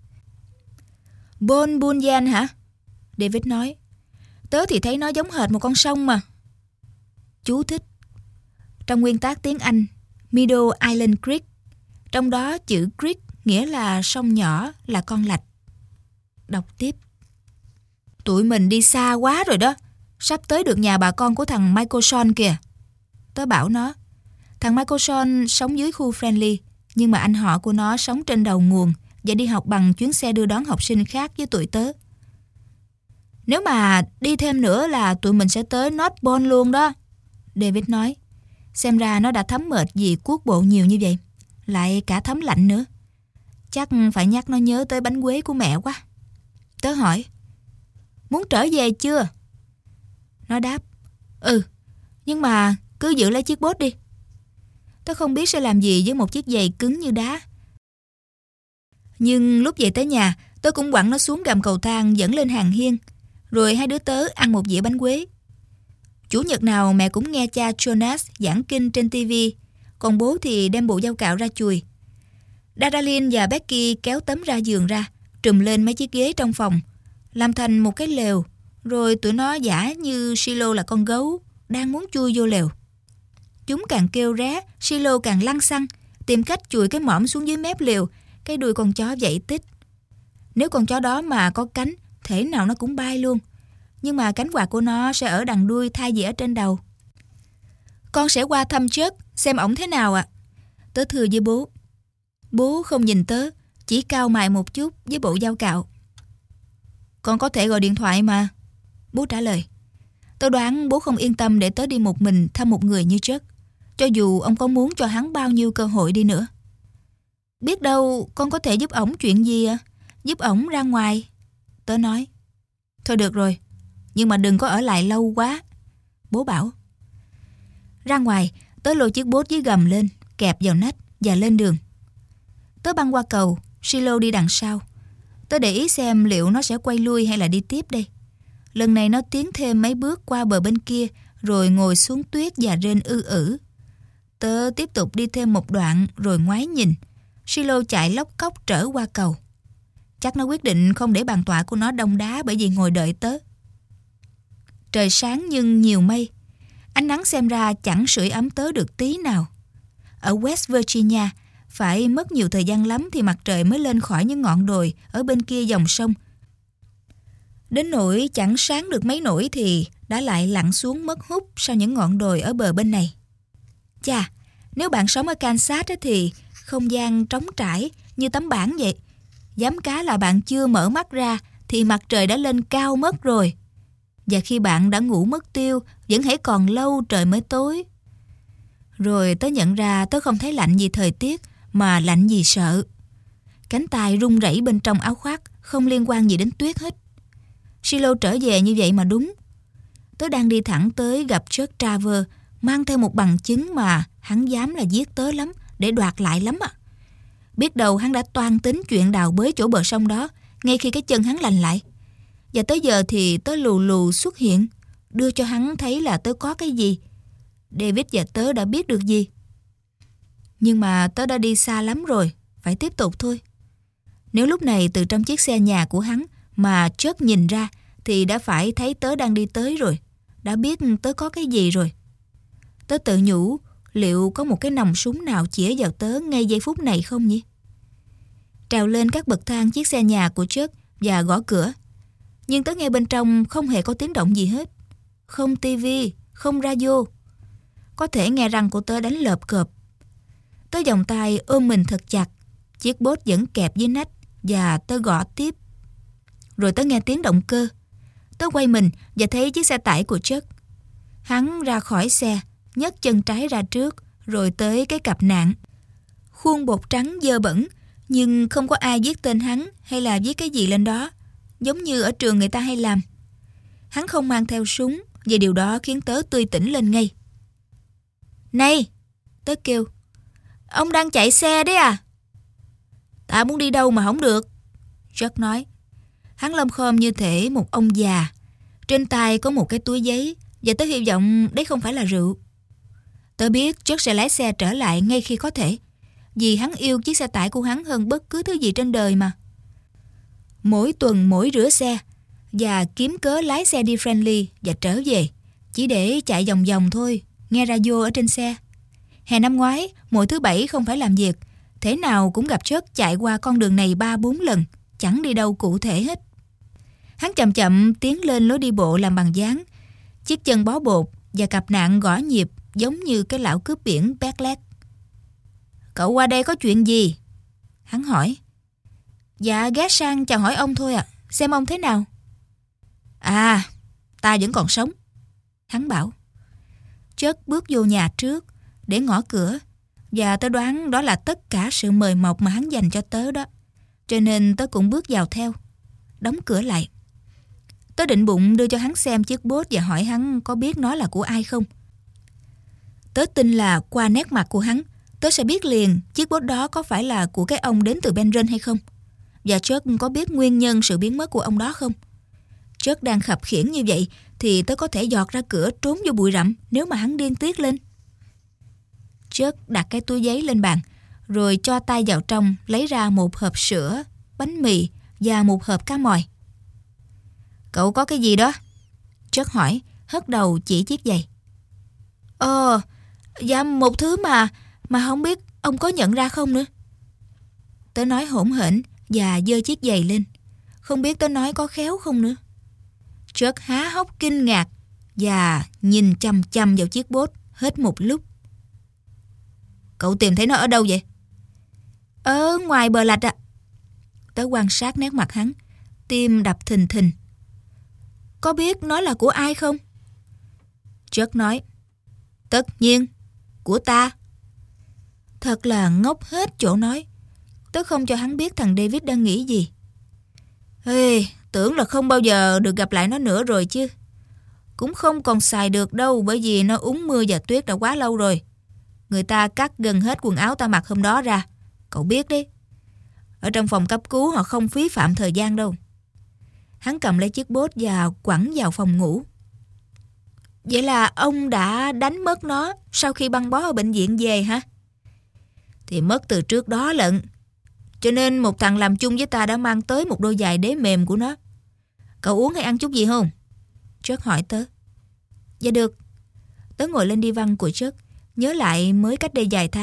Bon Bunyan hả? David nói. Tớ thì thấy nó giống hệt một con sông mà. Chú thích. Trong nguyên tác tiếng Anh, Meadow Island Creek, trong đó chữ creek nghĩa là sông nhỏ, là con lạch. Đọc tiếp. Tụi mình đi xa quá rồi đó. Sắp tới được nhà bà con của thằng Michael Sean kìa. Tớ bảo nó. Thằng Michael Sean sống dưới khu Friendly, nhưng mà anh họ của nó sống trên đầu nguồn và đi học bằng chuyến xe đưa đón học sinh khác với tụi tớ. Nếu mà đi thêm nữa là tụi mình sẽ tới North Pole luôn đó, David nói. Xem ra nó đã thấm mệt vì cuốc bộ nhiều như vậy. Lại cả thấm lạnh nữa. Chắc phải nhắc nó nhớ tới bánh quế của mẹ quá. Tớ hỏi, muốn trở về chưa? Nó đáp, ừ, nhưng mà cứ giữ lấy chiếc bốt đi. Tớ không biết sẽ làm gì với một chiếc giày cứng như đá. Nhưng lúc về tới nhà, tớ cũng quẳng nó xuống gầm cầu thang dẫn lên hàng hiên. Rồi hai đứa tớ ăn một dĩa bánh quế. Chủ nhật nào mẹ cũng nghe cha Jonas giảng kinh trên TV, còn bố thì đem bộ dao cạo ra chùi. Daralyn và Becky kéo tấm ra giường ra, trùm lên mấy chiếc ghế trong phòng, làm thành một cái lều, rồi tụi nó giả như Silo là con gấu đang muốn chui vô lều. Chúng càng kêu ré, Silo càng lăng xăng, tìm cách chùi cái mõm xuống dưới mép lều, cái đuôi con chó vẫy tít. Nếu con chó đó mà có cánh, thể nào nó cũng bay luôn. Nhưng mà cánh quạt của nó sẽ ở đằng đuôi thay vì ở trên đầu. Con sẽ qua thăm Chuck, xem ổng thế nào ạ. Tớ thưa với bố. Bố không nhìn tớ, chỉ cau mày một chút với bộ dao cạo. Con có thể gọi điện thoại mà, bố trả lời. Tớ đoán bố không yên tâm để tớ đi một mình thăm một người như Chuck, cho dù ông có muốn cho hắn bao nhiêu cơ hội đi nữa. Biết đâu con có thể giúp ổng chuyện gì à? Giúp ổng ra ngoài, tớ nói. Thôi được rồi, nhưng mà đừng có ở lại lâu quá, bố bảo. Ra ngoài, tớ lôi chiếc bốt dưới gầm lên, kẹp vào nách và lên đường. Tớ băng qua cầu, Silo đi đằng sau. Tớ để ý xem liệu nó sẽ quay lui hay là đi tiếp đây. Lần này nó tiến thêm mấy bước qua bờ bên kia, rồi ngồi xuống tuyết và rên ư ử. Tớ tiếp tục đi thêm một đoạn rồi ngoái nhìn. Silo chạy lóc cóc trở qua cầu. Chắc nó quyết định không để bàn tọa của nó đông đá bởi vì ngồi đợi tớ. Trời sáng nhưng nhiều mây. Ánh nắng xem ra chẳng sưởi ấm tớ được tí nào. ở West Virginia, phải mất nhiều thời gian lắm thì mặt trời mới lên khỏi những ngọn đồi ở bên kia dòng sông. Đến nỗi chẳng sáng được mấy nổi thì đã lại lặn xuống mất hút sau những ngọn đồi ở bờ bên này. Chà, nếu bạn sống ở Kansas thì không gian trống trải như tấm bảng vậy. Dám cá là bạn chưa mở mắt ra thì mặt trời đã lên cao mất rồi. Và khi bạn đã ngủ mất tiêu, vẫn hãy còn lâu trời mới tối. Rồi tớ nhận ra tớ không thấy lạnh vì thời tiết, mà lạnh vì sợ. Cánh tay run rẩy bên trong áo khoác, không liên quan gì đến tuyết hết. Silo trở về như vậy mà đúng. Tớ đang đi thẳng tới gặp Chuck Traver, mang theo một bằng chứng mà hắn dám là giết tớ lắm, để đoạt lại lắm à. Biết đâu hắn đã toan tính chuyện đào bới chỗ bờ sông đó, ngay khi cái chân hắn lành lại. Và tới giờ thì tớ lù lù xuất hiện, đưa cho hắn thấy là tớ có cái gì. David và tớ đã biết được gì. Nhưng mà tớ đã đi xa lắm rồi, phải tiếp tục thôi. Nếu lúc này từ trong chiếc xe nhà của hắn mà Chuck nhìn ra thì đã phải thấy tớ đang đi tới rồi, đã biết tớ có cái gì rồi. Tớ tự nhủ liệu có một cái nòng súng nào chĩa vào tớ ngay giây phút này không nhỉ? Trèo lên các bậc thang chiếc xe nhà của Chuck và gõ cửa. Nhưng tớ nghe bên trong không hề có tiếng động gì hết. Không tivi, không radio. Có thể nghe răng của tớ đánh lợp cộp. Tớ vòng tay ôm mình thật chặt. Chiếc bốt vẫn kẹp dưới nách và tớ gõ tiếp. Rồi tớ nghe tiếng động cơ. Tớ quay mình và thấy chiếc xe tải của Chuck. Hắn ra khỏi xe, nhấc chân trái ra trước, rồi tới cái cặp nạn. Khuôn bột trắng dơ bẩn, nhưng không có ai viết tên hắn hay là viết cái gì lên đó, giống như ở trường người ta hay làm. Hắn không mang theo súng, và điều đó khiến tớ tươi tỉnh lên ngay. Này, tớ kêu, ông đang chạy xe đấy à? Ta muốn đi đâu mà không được, Chuck nói. Hắn lom khom như thể một ông già. Trên tay có một cái túi giấy, và tớ hy vọng đấy không phải là rượu. Tớ biết Chuck sẽ lái xe trở lại ngay khi có thể, vì hắn yêu chiếc xe tải của hắn hơn bất cứ thứ gì trên đời mà. Mỗi tuần mỗi rửa xe, và kiếm cớ lái xe đi Friendly và trở về, chỉ để chạy vòng vòng thôi, nghe radio ở trên xe. Hè năm ngoái, mỗi thứ Bảy không phải làm việc, thế nào cũng gặp Chuck chạy qua con đường này 3-4 lần, chẳng đi đâu cụ thể hết. Hắn chậm chậm tiến lên lối đi bộ làm bằng dáng, chiếc chân bó bột và cặp nạn gõ nhịp giống như cái lão cướp biển Becklet. Cậu qua đây có chuyện gì? Hắn hỏi. Dạ ghé sang chào hỏi ông thôi ạ, xem ông thế nào. À, ta vẫn còn sống, hắn bảo. Chuck bước vô nhà trước để ngõ cửa, và tớ đoán đó là tất cả sự mời mọc mà hắn dành cho tớ đó. Cho nên tớ cũng bước vào theo, đóng cửa lại. Tớ định bụng đưa cho hắn xem chiếc bốt và hỏi hắn có biết nó là của ai không. Tớ tin là qua nét mặt của hắn, tớ sẽ biết liền chiếc bốt đó có phải là của cái ông đến từ Benron hay không. Và Chuck có biết nguyên nhân sự biến mất của ông đó không. Chuck đang khập khiễng như vậy thì tớ có thể giọt ra cửa trốn vô bụi rậm nếu mà hắn điên tiết lên. Chuck đặt cái túi giấy lên bàn, rồi cho tay vào trong lấy ra một hộp sữa, bánh mì và một hộp cá mòi. Cậu có cái gì đó? Chuck hỏi, hất đầu chỉ chiếc giày. Dạ một thứ mà không biết ông có nhận ra không nữa. Tớ nói hỗn hển và giơ chiếc giày lên. Không biết tớ nói có khéo không nữa. Chuck há hốc kinh ngạc và nhìn chằm chằm vào chiếc bốt hết một lúc. Cậu tìm thấy nó ở đâu vậy? Ở ngoài bờ lạch ạ. Tớ quan sát nét mặt hắn, tim đập thình thình. Có biết nó là của ai không? Chuck nói. Tất nhiên, của ta. Thật là ngốc hết chỗ nói. Tớ không cho hắn biết thằng David đang nghĩ gì. Tưởng là không bao giờ được gặp lại nó nữa rồi chứ. Cũng không còn xài được đâu, bởi vì nó úng mưa và tuyết đã quá lâu rồi. Người ta cắt gần hết quần áo ta mặc hôm đó ra. Cậu biết đấy. Ở trong phòng cấp cứu họ không phí phạm thời gian đâu. Hắn cầm lấy chiếc bốt và quẳng vào phòng ngủ. Vậy là ông đã đánh mất nó sau khi băng bó ở bệnh viện về hả? Thì mất từ trước đó lận. Cho nên một thằng làm chung với ta đã mang tới một đôi giày đế mềm của nó. Cậu uống hay ăn chút gì không? Chuck hỏi tớ. Dạ được. Tớ ngồi lên đi văn của Chuck, nhớ lại mới cách đây vài tháng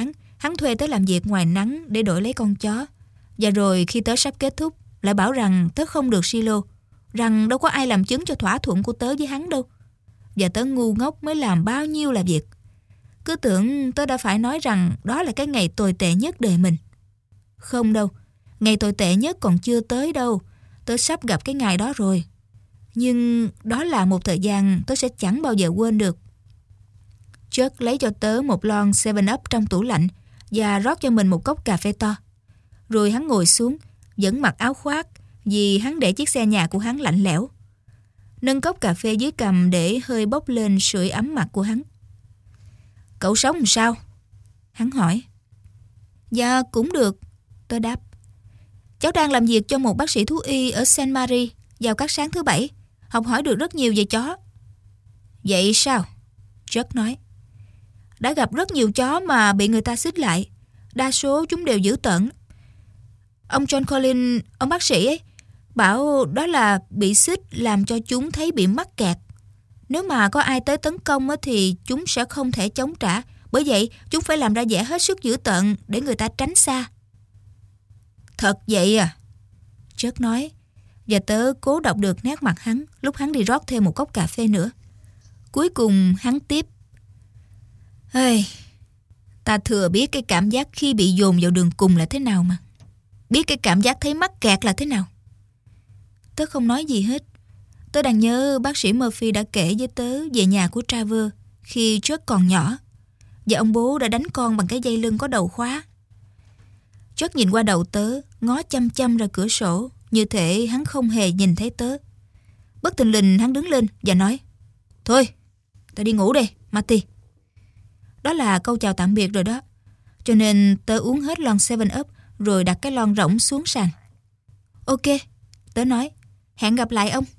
Hắn thuê tớ làm việc ngoài nắng để đổi lấy con chó. Và rồi khi tớ sắp kết thúc, lại bảo rằng tớ không được silo, rằng đâu có ai làm chứng cho thỏa thuận của tớ với hắn đâu. Và tớ ngu ngốc mới làm bao nhiêu là việc. Cứ tưởng tớ đã phải nói rằng đó là cái ngày tồi tệ nhất đời mình. Không đâu, ngày tồi tệ nhất còn chưa tới đâu. Tớ sắp gặp cái ngày đó rồi. Nhưng đó là một thời gian tớ sẽ chẳng bao giờ quên được. Chuck lấy cho tớ một lon 7up trong tủ lạnh và rót cho mình một cốc cà phê to. Rồi hắn ngồi xuống, vẫn mặc áo khoác vì hắn để chiếc xe nhà của hắn lạnh lẽo. Nâng cốc cà phê dưới cằm để hơi bốc lên sưởi ấm mặt của hắn. Cậu sống làm sao? Hắn hỏi. Dạ cũng được, tớ đáp. Cháu đang làm việc cho một bác sĩ thú y ở Saint Marie vào các sáng thứ Bảy, học hỏi được rất nhiều về chó. Vậy sao? Chuck nói. Đã gặp rất nhiều chó mà bị người ta xích lại. Đa số chúng đều dữ tợn. Ông John Collins, ông bác sĩ ấy, bảo đó là bị xích làm cho chúng thấy bị mắc kẹt. Nếu mà có ai tới tấn công thì chúng sẽ không thể chống trả. Bởi vậy chúng phải làm ra vẻ hết sức dữ tợn để người ta tránh xa. Thật vậy à? Chuck nói. Và tớ cố đọc được nét mặt hắn lúc hắn đi rót thêm một cốc cà phê nữa. Cuối cùng hắn tiếp. Ta thừa biết cái cảm giác khi bị dồn vào đường cùng là thế nào mà. Biết cái cảm giác thấy mắc kẹt là thế nào. Tớ không nói gì hết. Tớ đang nhớ bác sĩ Murphy đã kể với tớ về nhà của Travers khi Chuck còn nhỏ. Và ông bố đã đánh con bằng cái dây lưng có đầu khóa. Chuck nhìn qua đầu tớ, ngó chăm chăm ra cửa sổ, như thể hắn không hề nhìn thấy tớ. Bất thình lình hắn đứng lên và nói. Thôi, ta đi ngủ đây, Marty. Đó là câu chào tạm biệt rồi đó. Cho nên tớ uống hết lon 7up rồi đặt cái lon rỗng xuống sàn. Ok, tớ nói. Hẹn gặp lại ông.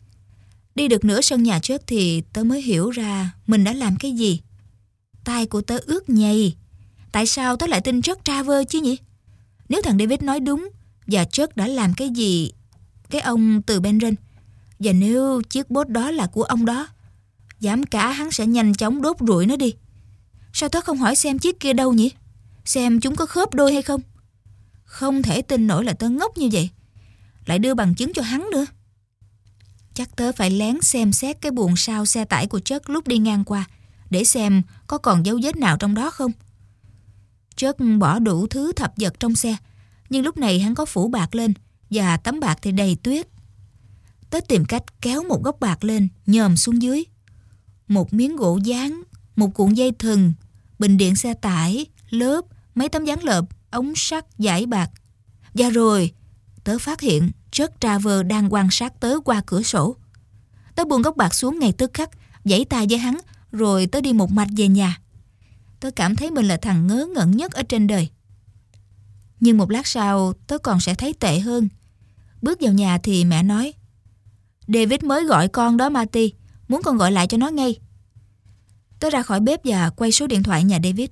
Đi được nửa sân nhà trước thì tớ mới hiểu ra mình đã làm cái gì. Tai của tớ ướt nhầy. Tại sao tớ lại tin Chuck Travers chứ nhỉ? Nếu thằng David nói đúng và Chuck đã làm cái gì cái ông từ Benron, và nếu chiếc bốt đó là của ông đó, dám cả hắn sẽ nhanh chóng đốt rụi nó đi. Sao tớ không hỏi xem chiếc kia đâu nhỉ? Xem chúng có khớp đôi hay không? Không thể tin nổi là tớ ngốc như vậy. Lại đưa bằng chứng cho hắn nữa. Chắc tớ phải lén xem xét cái buồng sau xe tải của Chuck lúc đi ngang qua, để xem có còn dấu vết nào trong đó không. Chuck bỏ đủ thứ thập vật trong xe, nhưng lúc này hắn có phủ bạc lên, và tấm bạc thì đầy tuyết. Tớ tìm cách kéo một góc bạc lên, nhòm xuống dưới. Một miếng gỗ dán, một cuộn dây thừng, bình điện xe tải, lốp, mấy tấm dán lợp, ống sắt, dải bạc. Và rồi, tớ phát hiện Chuck Travers đang quan sát tớ qua cửa sổ. Tớ buông góc bạc xuống ngay tức khắc, vẫy tay với hắn, rồi tớ đi một mạch về nhà. Tớ cảm thấy mình là thằng ngớ ngẩn nhất ở trên đời. Nhưng một lát sau, tớ còn sẽ thấy tệ hơn. Bước vào nhà thì mẹ nói, David mới gọi con đó Marty, muốn con gọi lại cho nó ngay. Tớ ra khỏi bếp và quay số điện thoại nhà David.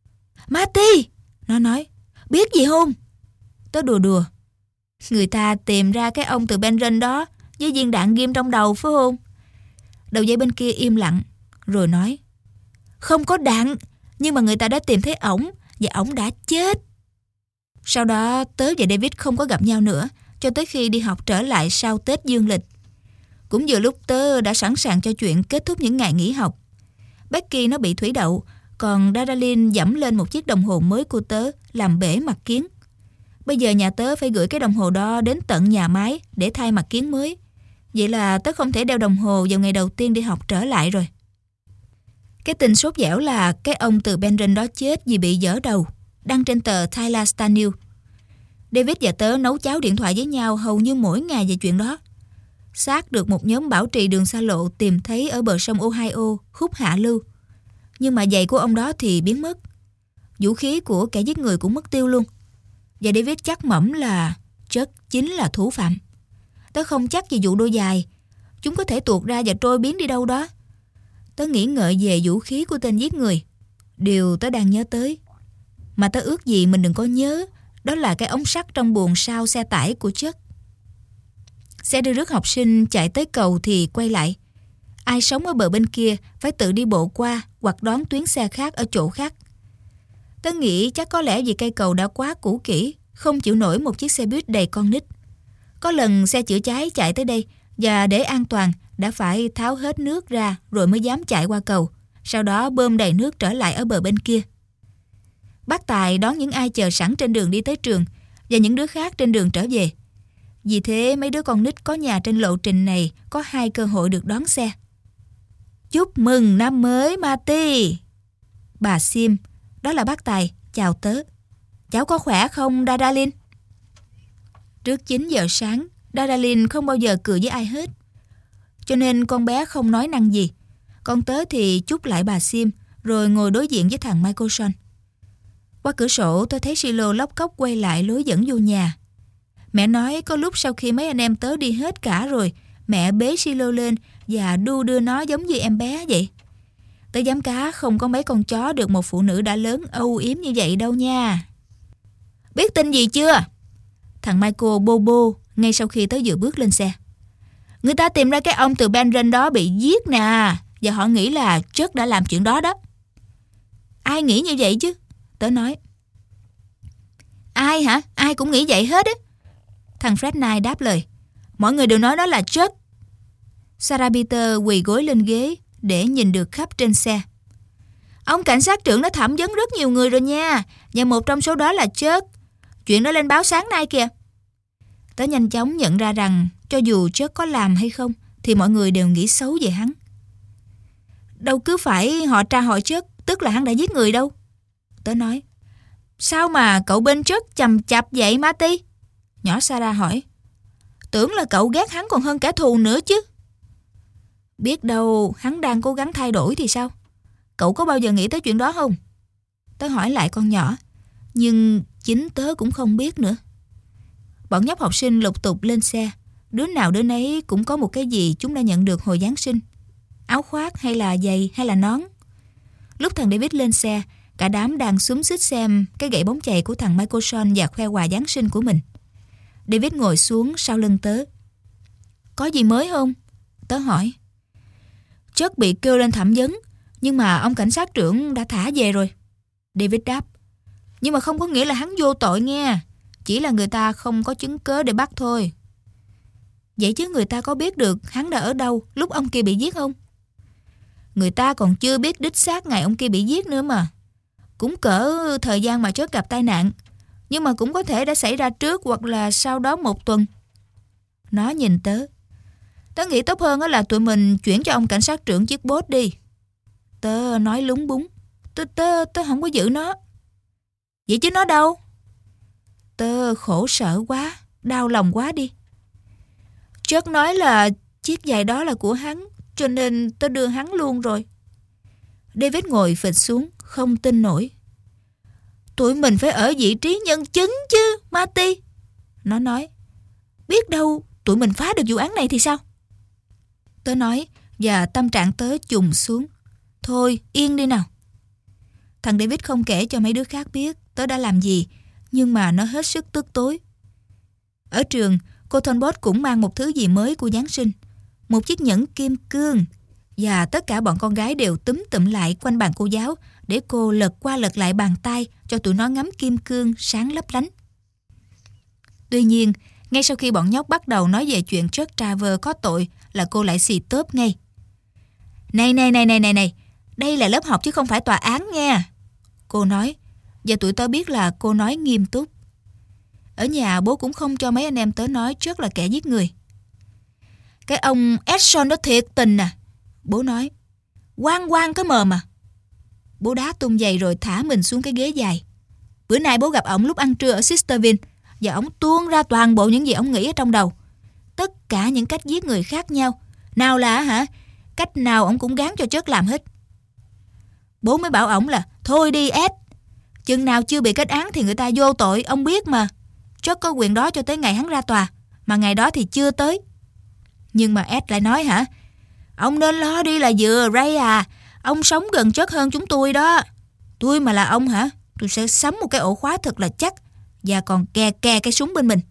Marty! Nó nói, biết gì không? Tớ đùa đùa. Người ta tìm ra cái ông từ Benron đó với viên đạn ghim trong đầu phải không? Đầu dây bên kia im lặng, rồi nói, không có đạn, nhưng mà người ta đã tìm thấy ổng, và ổng đã chết. Sau đó tớ và David không có gặp nhau nữa, cho tới khi đi học trở lại sau Tết dương lịch. Cũng vừa lúc tớ đã sẵn sàng cho chuyện kết thúc những ngày nghỉ học. Becky nó bị thủy đậu, còn Daralyn dẫm lên một chiếc đồng hồ mới của tớ, làm bể mặt kiến. Bây giờ nhà tớ phải gửi cái đồng hồ đó đến tận nhà máy để thay mặt kiến mới. Vậy là tớ không thể đeo đồng hồ vào ngày đầu tiên đi học trở lại rồi. Cái tin sốt dẻo là cái ông từ Benron đó chết vì bị dở đầu, đăng trên tờ Tyler Star News. David và tớ nấu cháo điện thoại với nhau hầu như mỗi ngày về chuyện đó. Xác được một nhóm bảo trì đường xa lộ tìm thấy ở bờ sông Ohio, khúc hạ lưu. Nhưng mà giày của ông đó thì biến mất. Vũ khí của kẻ giết người cũng mất tiêu luôn. Và David chắc mẩm là Chuck chính là thủ phạm. Tớ không chắc về vụ đôi giày. Chúng có thể tuột ra và trôi biến đi đâu đó. Tớ nghĩ ngợi về vũ khí của tên giết người. Điều tớ đang nhớ tới, mà tớ ước gì mình đừng có nhớ, đó là cái ống sắt trong buồng sau xe tải của Chuck. Xe đưa rước học sinh chạy tới cầu thì quay lại. Ai sống ở bờ bên kia phải tự đi bộ qua hoặc đón tuyến xe khác ở chỗ khác. Tớ nghĩ chắc có lẽ vì cây cầu đã quá cũ kỹ, không chịu nổi một chiếc xe buýt đầy con nít. Có lần xe chữa cháy chạy tới đây và để an toàn đã phải tháo hết nước ra rồi mới dám chạy qua cầu, sau đó bơm đầy nước trở lại ở bờ bên kia. Bác Tài đón những ai chờ sẵn trên đường đi tới trường và những đứa khác trên đường trở về. Vì thế mấy đứa con nít có nhà trên lộ trình này có 2 cơ hội được đón xe. Chúc mừng năm mới Marty. Bà Sim, đó là bác Tài, chào tớ. Cháu có khỏe không Dadalin? Trước 9 giờ sáng, Dadalin không bao giờ cười với ai hết. Cho nên con bé không nói năng gì. Con tớ thì chúc lại bà Sim rồi ngồi đối diện với thằng Michaelson. Qua cửa sổ tôi thấy Silo lóc cóc quay lại lối dẫn vô nhà. Mẹ nói có lúc sau khi mấy anh em tớ đi hết cả rồi, mẹ bế Silo lên và đu đưa nó giống như em bé vậy. Tớ dám cá không có mấy con chó được một phụ nữ đã lớn âu yếm như vậy đâu nha. Biết tin gì chưa? Thằng Michael Bobo ngay sau khi tớ vừa bước lên xe. Người ta tìm ra cái ông từ Benren đó bị giết nè, và họ nghĩ là Chuck đã làm chuyện đó đó. Ai nghĩ như vậy chứ? Tớ nói. Ai hả? Ai cũng nghĩ vậy hết á. Thằng Fred Knight đáp lời. Mọi người đều nói đó là Chuck. Sarah Peter quỳ gối lên ghế để nhìn được khắp trên xe. Ông cảnh sát trưởng đã thẩm vấn rất nhiều người rồi nha, và một trong số đó là Chuck. Chuyện đó lên báo sáng nay kìa. Tớ nhanh chóng nhận ra rằng cho dù Chuck có làm hay không thì mọi người đều nghĩ xấu về hắn. Đâu cứ phải họ tra hỏi Chuck, tức là hắn đã giết người đâu. Tớ nói. Sao mà cậu bên Chuck chằm chặp vậy Marty? Nhỏ Sarah hỏi. Tưởng là cậu ghét hắn còn hơn kẻ thù nữa chứ. Biết đâu hắn đang cố gắng thay đổi thì sao? Cậu có bao giờ nghĩ tới chuyện đó không? Tớ hỏi lại con nhỏ. Nhưng chính tớ cũng không biết nữa. Bọn nhóc học sinh lục tục lên xe. Đứa nào đứa nấy cũng có một cái gì chúng đã nhận được hồi Giáng sinh. Áo khoác hay là giày hay là nón. Lúc thằng David lên xe, cả đám đang xúm xít xem cái gậy bóng chày của thằng Michaelson và khoe quà Giáng sinh của mình. David ngồi xuống sau lưng tớ. Có gì mới không? Tớ hỏi. Chuck bị kêu lên thẩm vấn, nhưng mà ông cảnh sát trưởng đã thả về rồi. David đáp. Nhưng mà không có nghĩa là hắn vô tội nghe. Chỉ là người ta không có chứng cớ để bắt thôi. Vậy chứ người ta có biết được hắn đã ở đâu lúc ông kia bị giết không? Người ta còn chưa biết đích xác ngày ông kia bị giết nữa mà. Cũng cỡ thời gian mà Chuck gặp tai nạn. Nhưng mà cũng có thể đã xảy ra trước hoặc là sau đó một tuần. Nó nhìn tớ. Tớ nghĩ tốt hơn là tụi mình chuyển cho ông cảnh sát trưởng chiếc bốt đi. Tớ nói lúng búng. Tớ không có giữ nó. Vậy chứ nó đâu? Tớ khổ sở quá, đau lòng quá đi. Chuck nói là chiếc giày đó là của hắn, cho nên tớ đưa hắn luôn rồi. David ngồi phịch xuống, không tin nổi. Tụi mình phải ở vị trí nhân chứng chứ, Marty. Nó nói. Biết đâu tụi mình phá được vụ án này thì sao? Tớ nói, và tâm trạng tớ trùng xuống. Thôi, yên đi nào. Thằng David không kể cho mấy đứa khác biết tớ đã làm gì, nhưng mà nó hết sức tức tối. Ở trường, cô Thornbot cũng mang một thứ gì mới của Giáng sinh. Một chiếc nhẫn kim cương. Và tất cả bọn con gái đều túm tụm lại quanh bàn cô giáo để cô lật qua lật lại bàn tay cho tụi nó ngắm kim cương sáng lấp lánh. Tuy nhiên, ngay sau khi bọn nhóc bắt đầu nói về chuyện Chuck Traver có tội là cô lại xì tớp ngay. Này, đây là lớp học chứ không phải tòa án nha. Cô nói, và tụi tớ biết là cô nói nghiêm túc. Ở nhà bố cũng không cho mấy anh em tớ nói Chuck là kẻ giết người. Cái ông Edson đó thiệt tình à. Bố nói, quang cái mờ mà. Bố đá tung giày rồi thả mình xuống cái ghế dài. Bữa nay bố gặp ổng lúc ăn trưa ở Sisterville, và ổng tuôn ra toàn bộ những gì ổng nghĩ ở trong đầu. Tất cả những cách giết người khác nhau. Nào là cách nào ổng cũng gán cho Chuck làm hết. Bố mới bảo ổng là thôi đi Ed, chừng nào chưa bị kết án thì người ta vô tội, ông biết mà. Chuck có quyền đó cho tới ngày hắn ra tòa, mà ngày đó thì chưa tới. Nhưng mà Ed lại nói ông nên lo đi là vừa Ray à. Ông sống gần Chuck hơn chúng tôi đó. Tôi mà là ông tôi sẽ sắm một cái ổ khóa thật là chắc, và còn kè cái súng bên mình.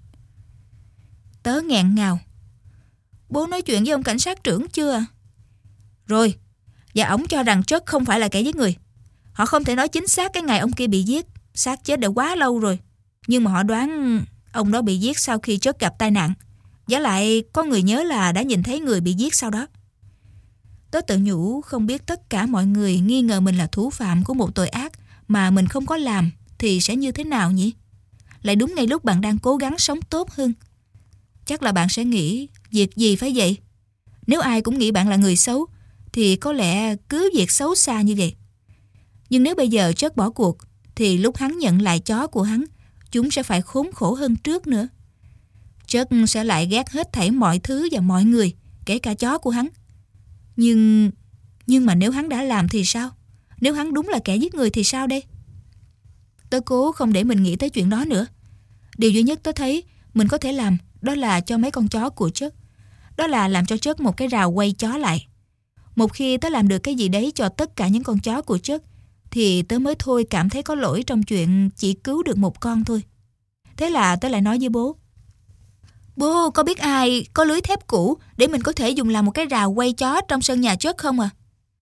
Tớ nghẹn ngào. Bố nói chuyện với ông cảnh sát trưởng chưa? Rồi. Và ổng cho rằng Chuck không phải là kẻ giết người. Họ không thể nói chính xác cái ngày ông kia bị giết. Xác chết đã quá lâu rồi. Nhưng mà họ đoán ông đó bị giết sau khi Chuck gặp tai nạn. Với lại có người nhớ là đã nhìn thấy người bị giết sau đó. Tớ tự nhủ không biết tất cả mọi người nghi ngờ mình là thủ phạm của một tội ác mà mình không có làm thì sẽ như thế nào nhỉ? Lại đúng ngay lúc bạn đang cố gắng sống tốt hơn. Chắc là bạn sẽ nghĩ việc gì phải vậy? Nếu ai cũng nghĩ bạn là người xấu thì có lẽ cứ việc xấu xa như vậy. Nhưng nếu bây giờ Chuck bỏ cuộc thì lúc hắn nhận lại chó của hắn, chúng sẽ phải khốn khổ hơn trước nữa. Chuck sẽ lại ghét hết thảy mọi thứ và mọi người, kể cả chó của hắn. Nhưng mà nếu hắn đã làm thì sao? Nếu hắn đúng là kẻ giết người thì sao đây? Tớ cố không để mình nghĩ tới chuyện đó nữa. Điều duy nhất tớ thấy mình có thể làm đó là cho mấy con chó của Chuck. Đó là làm cho Chuck một cái rào quay chó lại. Một khi tớ làm được cái gì đấy cho tất cả những con chó của Chuck thì tớ mới thôi cảm thấy có lỗi trong chuyện chỉ cứu được một con thôi. Thế là tớ lại nói với bố: Bố, có biết ai có lưới thép cũ để mình có thể dùng làm một cái rào quay chó trong sân nhà Chuck không à?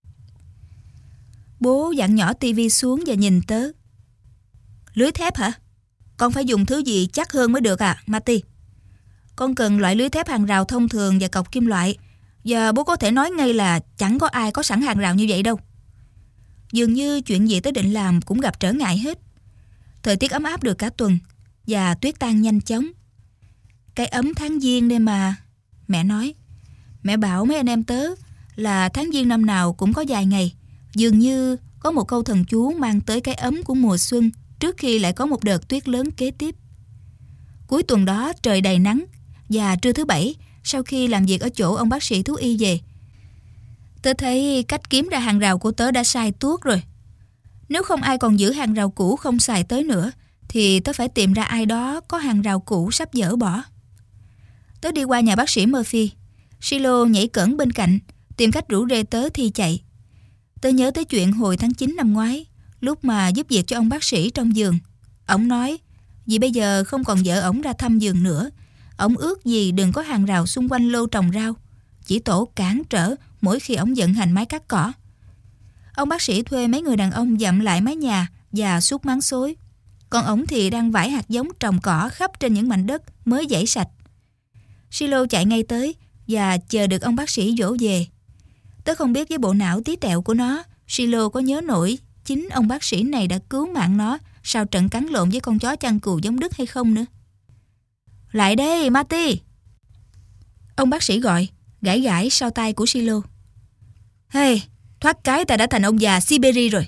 Bố dặn nhỏ tivi xuống và nhìn tớ. Lưới thép hả? Con phải dùng thứ gì chắc hơn mới được à, Marty? Con cần loại lưới thép hàng rào thông thường và cọc kim loại. Và bố có thể nói ngay là chẳng có ai có sẵn hàng rào như vậy đâu. Dường như chuyện gì tớ định làm cũng gặp trở ngại hết. Thời tiết ấm áp được cả tuần và tuyết tan nhanh chóng. Cái ấm tháng Giêng đây mà. Mẹ nói. Mẹ bảo mấy anh em tớ là tháng Giêng năm nào cũng có vài ngày. Dường như có một câu thần chú mang tới cái ấm của mùa xuân trước khi lại có một đợt tuyết lớn kế tiếp. Cuối tuần đó trời đầy nắng. Và trưa thứ Bảy, sau khi làm việc ở chỗ ông bác sĩ thú y về, tớ thấy cách kiếm ra hàng rào của tớ đã sai tuốt rồi. Nếu không ai còn giữ hàng rào cũ không xài tới nữa thì tớ phải tìm ra ai đó có hàng rào cũ sắp dỡ bỏ. Tớ đi qua nhà bác sĩ Murphy. Silo nhảy cẫng bên cạnh, tìm cách rủ rê tớ thì chạy. Tớ nhớ tới chuyện hồi tháng 9 năm ngoái, lúc mà giúp việc cho ông bác sĩ trong giường. Ổng nói vì bây giờ không còn vợ ổng ra thăm giường nữa, ổng ước gì đừng có hàng rào xung quanh lô trồng rau, chỉ tổ cản trở mỗi khi ổng vận hành máy cắt cỏ. Ông bác sĩ thuê mấy người đàn ông dặm lại mái nhà và xúc máng xối. Còn ổng thì đang vải hạt giống trồng cỏ khắp trên những mảnh đất mới giãy sạch. Silo chạy ngay tới và chờ được ông bác sĩ dỗ về. Tớ không biết với bộ não tí tẹo của nó, Silo có nhớ nổi chính ông bác sĩ này đã cứu mạng nó sau trận cắn lộn với con chó chăn cừu giống Đức hay không nữa. Lại đây, Marty! Ông bác sĩ gọi, gãi gãi sau tay của Silo. Hey, thoát cái ta đã thành ông già Siberia rồi.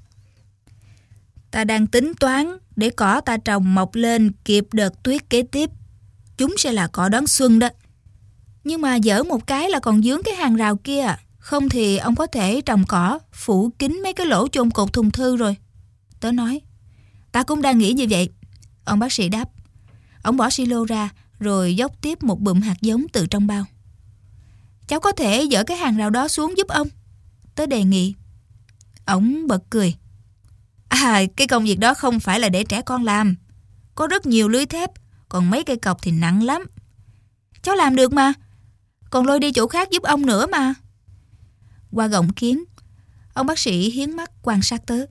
Ta đang tính toán để cỏ ta trồng mọc lên kịp đợt tuyết kế tiếp. Chúng sẽ là cỏ đón xuân đó. Nhưng mà dở một cái là còn vướng cái hàng rào kia. Không thì ông có thể trồng cỏ phủ kín mấy cái lỗ chôn cột thùng thư rồi. Tớ nói. Ta cũng đang nghĩ như vậy. Ông bác sĩ đáp. Ông bỏ silo ra rồi dốc tiếp một bụm hạt giống từ trong bao. Cháu có thể dỡ cái hàng rào đó xuống giúp ông. Tớ đề nghị. Ông bật cười. Cái công việc đó không phải là để trẻ con làm. Có rất nhiều lưới thép, còn mấy cây cọc thì nặng lắm. Cháu làm được mà. Còn lôi đi chỗ khác giúp ông nữa mà. Qua gọng kiến, ông bác sĩ hiến mắt quan sát tớ.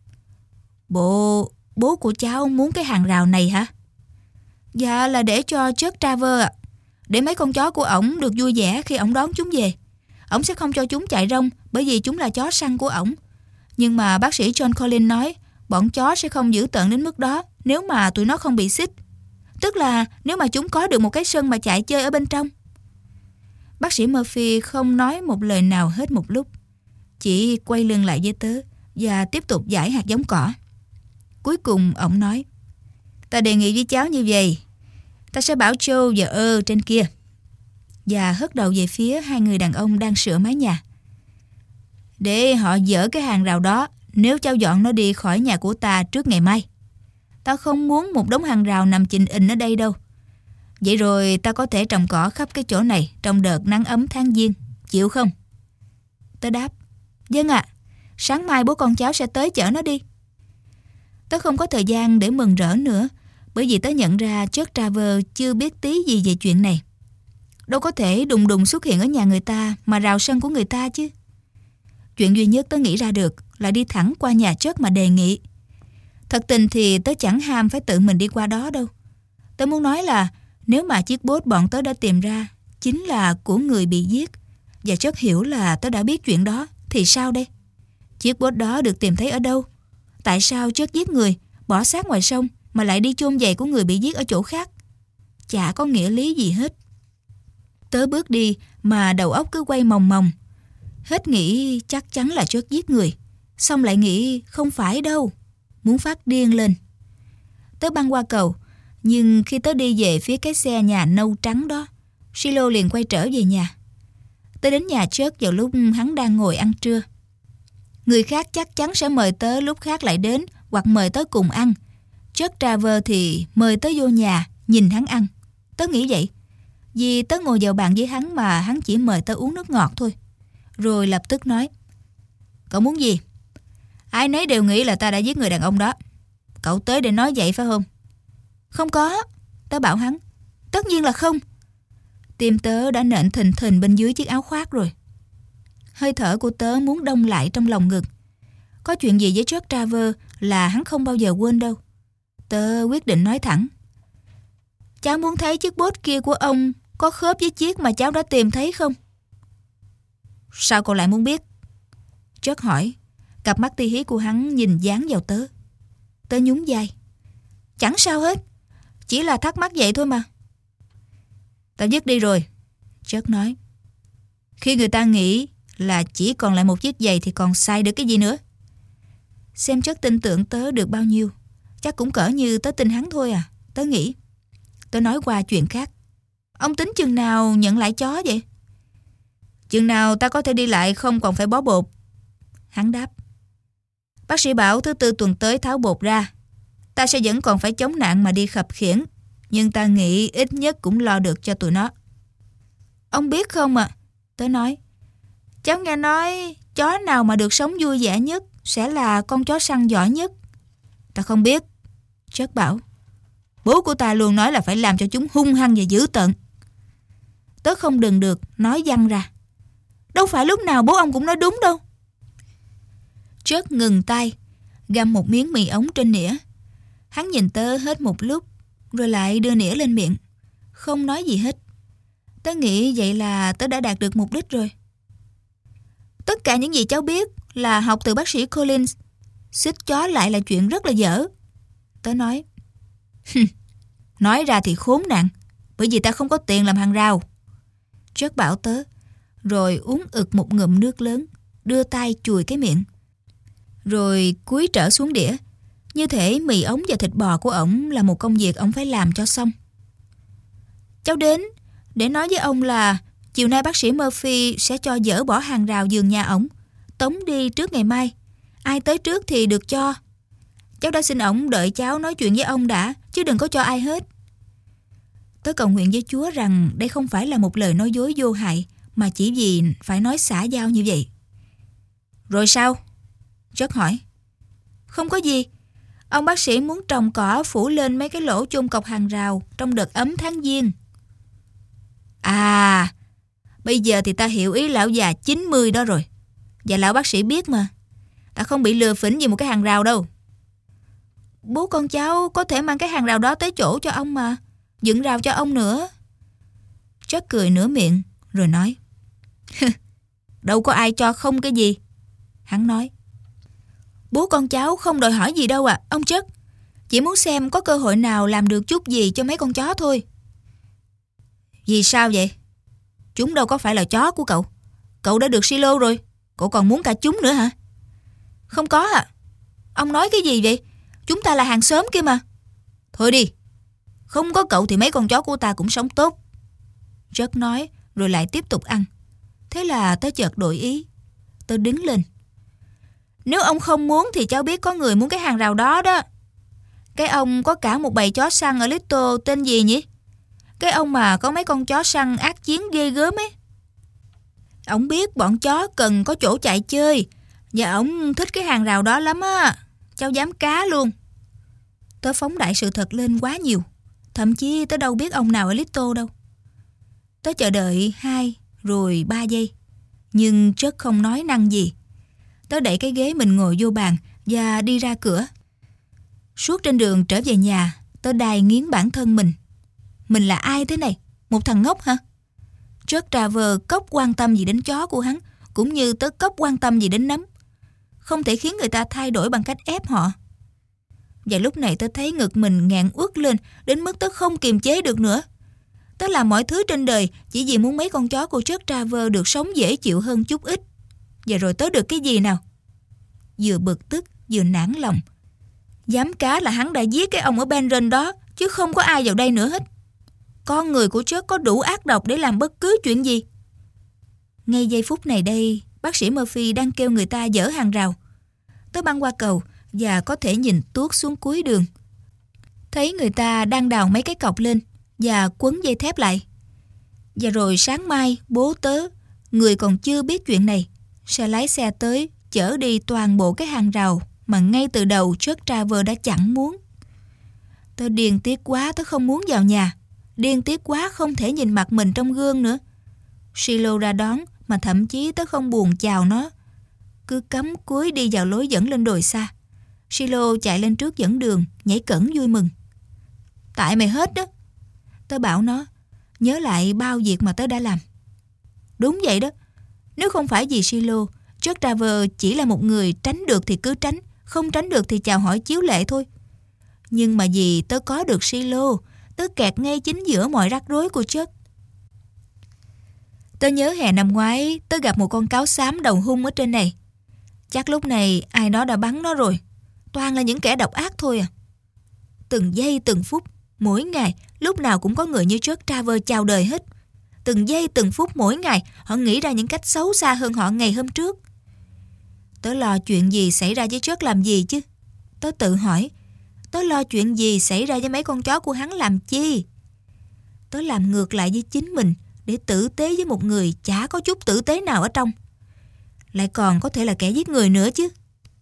Bố của cháu muốn cái hàng rào này hả? Dạ là để cho Chuck Traver ạ. Để mấy con chó của ổng được vui vẻ khi ổng đón chúng về. Ổng sẽ không cho chúng chạy rong bởi vì chúng là chó săn của ổng. Nhưng mà bác sĩ John Collins nói bọn chó sẽ không dữ tợn đến mức đó nếu mà tụi nó không bị xích. Tức là nếu mà chúng có được một cái sân mà chạy chơi ở bên trong. Bác sĩ Murphy không nói một lời nào hết một lúc. Chỉ quay lưng lại với tớ và tiếp tục giải hạt giống cỏ. Cuối cùng ổng nói. Ta đề nghị với cháu như vậy. Ta sẽ bảo Joe và trên kia. Và hất đầu về phía hai người đàn ông đang sửa mái nhà. Để họ dỡ cái hàng rào đó nếu cháu dọn nó đi khỏi nhà của ta trước ngày mai. Ta không muốn một đống hàng rào nằm chình ình ở đây đâu. Vậy rồi ta có thể trồng cỏ khắp cái chỗ này trong đợt nắng ấm tháng Giêng. Chịu không? Tớ đáp. Vâng ạ. Sáng mai bố con cháu sẽ tới chở nó đi. Tớ không có thời gian để mừng rỡ nữa, bởi vì tớ nhận ra Chuck Traver chưa biết tí gì về chuyện này. Đâu có thể đùng đùng xuất hiện ở nhà người ta mà rào sân của người ta chứ. Chuyện duy nhất tớ nghĩ ra được là đi thẳng qua nhà Chuck mà đề nghị. Thật tình thì tớ chẳng ham phải tự mình đi qua đó đâu. Tớ muốn nói là nếu mà chiếc bốt bọn tớ đã tìm ra chính là của người bị giết, và Chuck hiểu là tớ đã biết chuyện đó, thì sao đây? Chiếc bốt đó được tìm thấy ở đâu? Tại sao Chuck giết người, bỏ xác ngoài sông mà lại đi chôn giày của người bị giết ở chỗ khác? Chả có nghĩa lý gì hết. Tớ bước đi mà đầu óc cứ quay mòng mòng. Hết nghĩ chắc chắn là Chuck giết người, xong lại nghĩ không phải đâu, muốn phát điên lên. Tớ băng qua cầu, nhưng khi tớ đi về phía cái xe nhà nâu trắng đó, Silo liền quay trở về nhà. Tớ đến nhà Chuck vào lúc hắn đang ngồi ăn trưa. Người khác chắc chắn sẽ mời tớ lúc khác lại đến, hoặc mời tớ cùng ăn. Chuck Travers thì mời tớ vô nhà nhìn hắn ăn. Tớ nghĩ vậy, vì tớ ngồi vào bàn với hắn mà hắn chỉ mời tớ uống nước ngọt thôi. Rồi lập tức nói: "Cậu muốn gì? Ai nấy đều nghĩ là ta đã giết người đàn ông đó. Cậu tới để nói vậy phải không?" "Không có," tớ bảo hắn. "Tất nhiên là không." Tim tớ đã nện thình thình bên dưới chiếc áo khoác rồi. Hơi thở của tớ muốn đông lại trong lòng ngực. Có chuyện gì với Chuck Travers là hắn không bao giờ quên đâu. Tớ quyết định nói thẳng: "Cháu muốn thấy chiếc bốt kia của ông có khớp với chiếc mà cháu đã tìm thấy không?" "Sao cậu lại muốn biết?" Chuck hỏi. Cặp mắt ti hí của hắn nhìn dán vào tớ. Tớ nhún vai: "Chẳng sao hết, chỉ là thắc mắc vậy thôi mà." "Ta dứt đi rồi," Chuck nói. "Khi người ta nghĩ là chỉ còn lại một chiếc giày thì còn sai được cái gì nữa?" Xem Chuck tin tưởng tớ được bao nhiêu. Chắc cũng cỡ như tớ tin hắn thôi à, tớ nghĩ. Tớ nói qua chuyện khác: "Ông tính chừng nào nhận lại chó vậy?" "Chừng nào ta có thể đi lại không còn phải bó bột," hắn đáp. "Bác sĩ bảo thứ Tư tuần tới tháo bột ra. Ta sẽ vẫn còn phải chống nạn mà đi khập khiễng, nhưng ta nghĩ ít nhất cũng lo được cho tụi nó." "Ông biết không ạ," tớ nói, "cháu nghe nói chó nào mà được sống vui vẻ nhất sẽ là con chó săn giỏi nhất." "Ta không biết," Chuck bảo. "Bố của ta luôn nói là phải làm cho chúng hung hăng và dữ tợn." Tớ không đừng được nói văng ra: "Đâu phải lúc nào bố ông cũng nói đúng đâu." Chuck ngừng tay, găm một miếng mì ống trên nĩa. Hắn nhìn tớ hết một lúc, rồi lại đưa nĩa lên miệng, không nói gì hết. Tớ nghĩ vậy là tớ đã đạt được mục đích rồi. "Tất cả những gì cháu biết là học từ bác sĩ Collins. Xích chó lại là chuyện rất là dở," tớ nói. "Nói ra thì khốn nạn, bởi vì ta không có tiền làm hàng rào," Chuck bảo tớ, rồi uống ực một ngụm nước lớn, đưa tay chùi cái miệng, rồi cúi trở xuống đĩa, như thể mì ống và thịt bò của ổng là một công việc ổng phải làm cho xong. "Cháu đến để nói với ông là chiều nay bác sĩ Murphy sẽ cho dỡ bỏ hàng rào giường nhà ổng, tống đi trước ngày mai. Ai tới trước thì được cho. Cháu đã xin ổng đợi cháu nói chuyện với ông đã, chứ đừng có cho ai hết." Tớ cầu nguyện với Chúa rằng đây không phải là một lời nói dối vô hại, mà chỉ vì phải nói xã giao như vậy. "Rồi sao?" Chuck hỏi. "Không có gì. Ông bác sĩ muốn trồng cỏ phủ lên mấy cái lỗ chôn cọc hàng rào trong đợt ấm tháng Giêng." "À, bây giờ thì ta hiểu ý lão già 90 đó rồi. Và lão bác sĩ biết mà. Ta không bị lừa phỉnh vì một cái hàng rào đâu." "Bố con cháu có thể mang cái hàng rào đó tới chỗ cho ông mà, dựng rào cho ông nữa." Chuck cười nửa miệng rồi nói. "Đâu có ai cho không cái gì," hắn nói. "Bố con cháu không đòi hỏi gì đâu à, ông Chuck. Chỉ muốn xem có cơ hội nào làm được chút gì cho mấy con chó thôi." "Vì sao vậy? Chúng đâu có phải là chó của cậu. Cậu đã được silo rồi, cậu còn muốn cả chúng nữa hả?" "Không có à. Ông nói cái gì vậy? Chúng ta là hàng xóm kia mà." "Thôi đi, không có cậu thì mấy con chó của ta cũng sống tốt," Chuck nói, rồi lại tiếp tục ăn. Thế là tớ chợt đổi ý. Tớ đứng lên. "Nếu ông không muốn thì cháu biết có người muốn cái hàng rào đó đó. Cái ông có cả một bầy chó săn ở Little tên gì nhỉ? Cái ông mà có mấy con chó săn ác chiến ghê gớm ấy. Ông biết bọn chó cần có chỗ chạy chơi, và ông thích cái hàng rào đó lắm á. Cháu dám cá luôn." Tớ phóng đại sự thật lên quá nhiều. Thậm chí tớ đâu biết ông nào ở Little đâu. Tớ chờ đợi 2 rồi 3 giây, nhưng Chuck không nói năng gì. Tớ đẩy cái ghế mình ngồi vô bàn và đi ra cửa. Suốt trên đường trở về nhà, tớ đài nghiến bản thân mình. Mình là ai thế này? Một thằng ngốc hả? Chuck Travers cốc quan tâm gì đến chó của hắn, cũng như tớ cốc quan tâm gì đến nấm. Không thể khiến người ta thay đổi bằng cách ép họ. Và lúc này tớ thấy ngực mình ngạn uất lên đến mức tớ không kiềm chế được nữa. Tớ làm mọi thứ trên đời chỉ vì muốn mấy con chó của Chuck Travers được sống dễ chịu hơn chút ít. Và rồi tớ được cái gì nào? Vừa bực tức vừa nản lòng. Dám cá là hắn đã giết cái ông ở Benron đó, chứ không có ai vào đây nữa hết. Con người của Chuck có đủ ác độc để làm bất cứ chuyện gì. Ngay giây phút này đây, bác sĩ Murphy đang kêu người ta dỡ hàng rào. Tớ băng qua cầu và có thể nhìn tuốt xuống cuối đường. Thấy người ta đang đào mấy cái cọc lên và quấn dây thép lại. Và rồi sáng mai bố tớ, người còn chưa biết chuyện này, sẽ lái xe tới chở đi toàn bộ cái hàng rào mà ngay từ đầu Chuck Travers đã chẳng muốn. Tớ điên tiết quá, tớ không muốn vào nhà. Điên tiết quá không thể nhìn mặt mình trong gương nữa. Shiloh ra đón mà thậm chí tớ không buồn chào nó. Cứ cắm cúi đi vào lối dẫn lên đồi xa. Shiloh chạy lên trước dẫn đường, nhảy cẫng vui mừng. Tại mày hết đó. Tớ bảo nó, nhớ lại bao việc mà tớ đã làm. Đúng vậy đó. Nếu không phải vì Shiloh, Chuck Travers chỉ là một người tránh được thì cứ tránh, không tránh được thì chào hỏi chiếu lệ thôi. Nhưng mà vì tớ có được Shiloh, tớ kẹt ngay chính giữa mọi rắc rối của Chuck. Tớ nhớ hè năm ngoái, tớ gặp một con cáo xám đầu hung ở trên này. Chắc lúc này ai đó đã bắn nó rồi. Toàn là những kẻ độc ác thôi à. Từng giây từng phút, mỗi ngày, lúc nào cũng có người như Chuck Travers chào đời hết. Từng giây từng phút mỗi ngày, họ nghĩ ra những cách xấu xa hơn họ ngày hôm trước. Tớ lo chuyện gì xảy ra với Chuck làm gì chứ? Tớ tự hỏi, tớ lo chuyện gì xảy ra với mấy con chó của hắn làm chi? Tớ làm ngược lại với chính mình để tử tế với một người chả có chút tử tế nào ở trong. Lại còn có thể là kẻ giết người nữa chứ.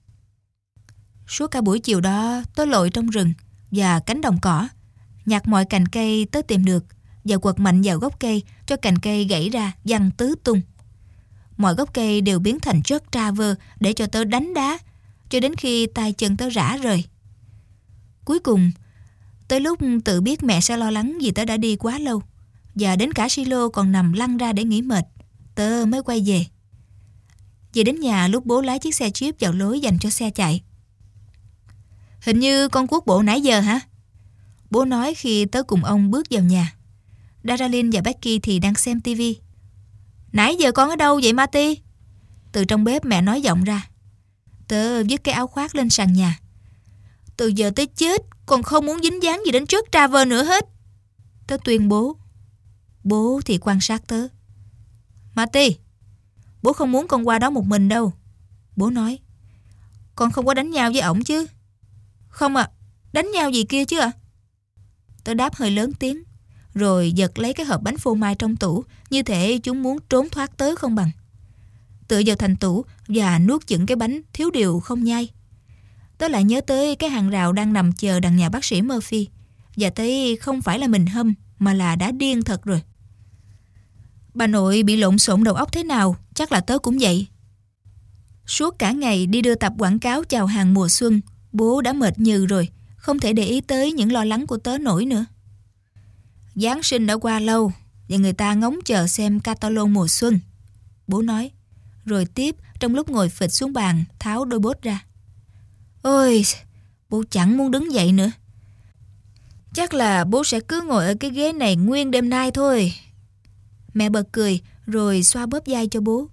Suốt cả buổi chiều đó, tớ lội trong rừng và cánh đồng cỏ, nhặt mọi cành cây tớ tìm được và quật mạnh vào gốc cây cho cành cây gãy ra văng tứ tung. Mọi gốc cây đều biến thành Chuck Travers để cho tớ đánh đá, cho đến khi tay chân tớ rã rời. Cuối cùng, tới lúc tự biết mẹ sẽ lo lắng vì tớ đã đi quá lâu, và đến cả Shiloh còn nằm lăn ra để nghỉ mệt, tớ mới quay về. Về đến nhà lúc bố lái chiếc xe Jeep vào lối dành cho xe chạy. Hình như con cuốc bộ nãy giờ hả? Bố nói khi tớ cùng ông bước vào nhà. Daralyn và Becky thì đang xem tivi. Nãy giờ con ở đâu vậy Marty? Từ trong bếp mẹ nói vọng ra. Tớ vứt cái áo khoác lên sàn nhà. Từ giờ tới chết, con không muốn dính dáng gì đến Chuck Travers nữa hết. Tớ tuyên bố. Bố thì quan sát tớ. Marty, bố không muốn con qua đó một mình đâu. Bố nói. Con không có đánh nhau với ổng chứ? Không ạ, đánh nhau gì kia chứ ạ? Tớ đáp hơi lớn tiếng, rồi giật lấy cái hộp bánh phô mai trong tủ, như thể chúng muốn trốn thoát tớ không bằng. Tựa vào thành tủ và nuốt chửng cái bánh thiếu điều không nhai. Tớ lại nhớ tới cái hàng rào đang nằm chờ đằng nhà bác sĩ Murphy, và thấy không phải là mình hâm mà là đã điên thật rồi. Bà nội bị lộn xộn đầu óc thế nào, chắc là tớ cũng vậy. Suốt cả ngày đi đưa tập quảng cáo chào hàng mùa xuân, bố đã mệt nhừ rồi, không thể để ý tới những lo lắng của tớ nổi nữa. Giáng sinh đã qua lâu và người ta ngóng chờ xem catalog mùa xuân, bố nói, rồi tiếp trong lúc ngồi phịch xuống bàn tháo đôi bốt ra. Ôi, bố chẳng muốn đứng dậy nữa. Chắc là bố sẽ cứ ngồi ở cái ghế này nguyên đêm nay thôi. Mẹ bật cười rồi xoa bóp vai cho bố.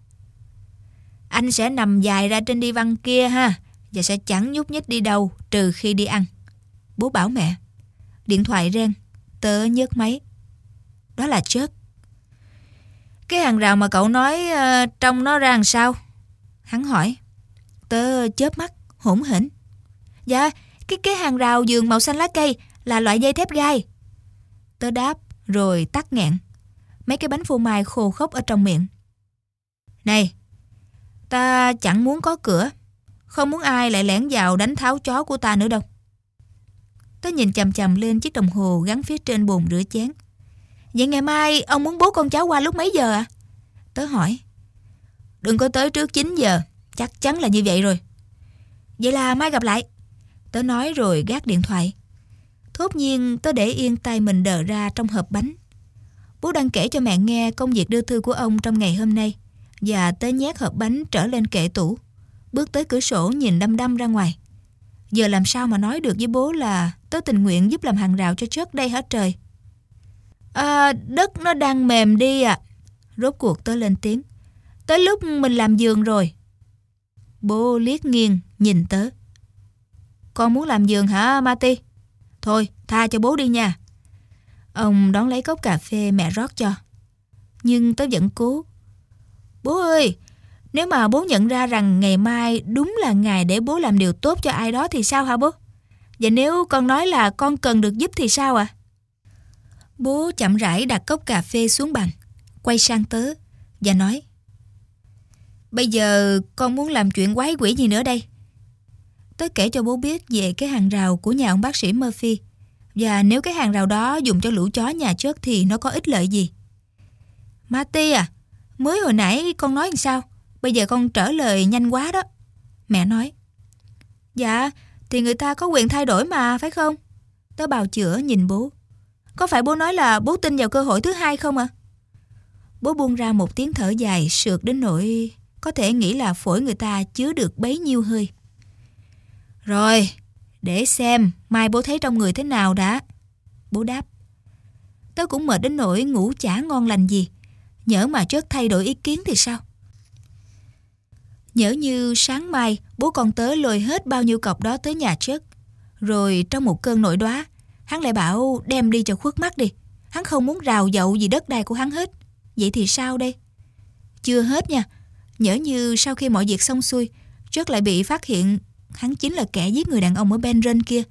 Anh sẽ nằm dài ra trên đi văn kia ha, và sẽ chẳng nhúc nhích đi đâu trừ khi đi ăn, bố bảo mẹ. Điện thoại reng, tớ nhấc máy. Đó là Chuck. Cái hàng rào mà cậu nói trông nó ra làm sao? Hắn hỏi. Tớ chớp mắt hỗn hển. Dạ, cái hàng rào giường màu xanh lá cây là loại dây thép gai. Tớ đáp rồi tắc nghẹn. Mấy cái bánh phô mai khô khốc ở trong miệng. Này, ta chẳng muốn có cửa, không muốn ai lại lẻn vào đánh tháo chó của ta nữa đâu. Tớ nhìn chằm chằm lên chiếc đồng hồ gắn phía trên bồn rửa chén. Vậy ngày mai ông muốn bố con cháu qua lúc mấy giờ ạ? Tớ hỏi. Đừng có tới trước 9 giờ, Chắc chắn là như vậy rồi. Vậy là mai gặp lại, tớ nói rồi gác điện thoại. Thốt nhiên tớ để yên tay mình đờ ra trong hộp bánh. Bố đang kể cho mẹ nghe công việc đưa thư của ông trong ngày hôm nay, và tớ nhét hộp bánh trở lên kệ tủ, bước tới cửa sổ nhìn đăm đăm ra ngoài. Giờ làm sao mà nói được với bố là tớ tình nguyện giúp làm hàng rào cho Chuck đây hả trời? Đất nó đang mềm đi à. Rốt cuộc tớ lên tiếng. Tới lúc mình làm giường rồi. Bố liếc nghiêng nhìn tớ. Con muốn làm giường hả Marty? Thôi tha cho bố đi nha. Ông đón lấy cốc cà phê mẹ rót cho. Nhưng tớ vẫn cố. Bố ơi, nếu mà bố nhận ra rằng ngày mai đúng là ngày để bố làm điều tốt cho ai đó thì sao hả bố? Và nếu con nói là con cần được giúp thì sao ạ? Bố chậm rãi đặt cốc cà phê xuống bàn, quay sang tớ và nói: Bây giờ con muốn làm chuyện quái quỷ gì nữa đây? Tớ kể cho bố biết về cái hàng rào của nhà ông bác sĩ Murphy, và nếu cái hàng rào đó dùng cho lũ chó nhà Chuck thì nó có ích lợi gì. Marty à, mới hồi nãy con nói làm sao? Bây giờ con trả lời nhanh quá đó. Mẹ nói. Dạ, thì người ta có quyền thay đổi mà, phải không? Tớ bào chữa nhìn bố. Có phải bố nói là bố tin vào cơ hội thứ hai không ạ? Bố buông ra một tiếng thở dài sượt đến nỗi có thể nghĩ là phổi người ta chứa được bấy nhiêu hơi. Rồi, để xem mai bố thấy trong người thế nào đã. Bố đáp. Tớ cũng mệt đến nỗi ngủ chả ngon lành gì. Nhỡ mà Chuck thay đổi ý kiến thì sao? Nhỡ như sáng mai bố con tớ lôi hết bao nhiêu cọc đó tới nhà Chuck, rồi trong một cơn nổi đoá hắn lại bảo đem đi cho khuất mắt đi. Hắn không muốn rào dậu gì đất đai của hắn hết. Vậy thì sao đây? Chưa hết nha. Nhỡ như sau khi mọi việc xong xuôi, Chuck lại bị phát hiện hắn chính là kẻ giết người đàn ông ở Benron kia.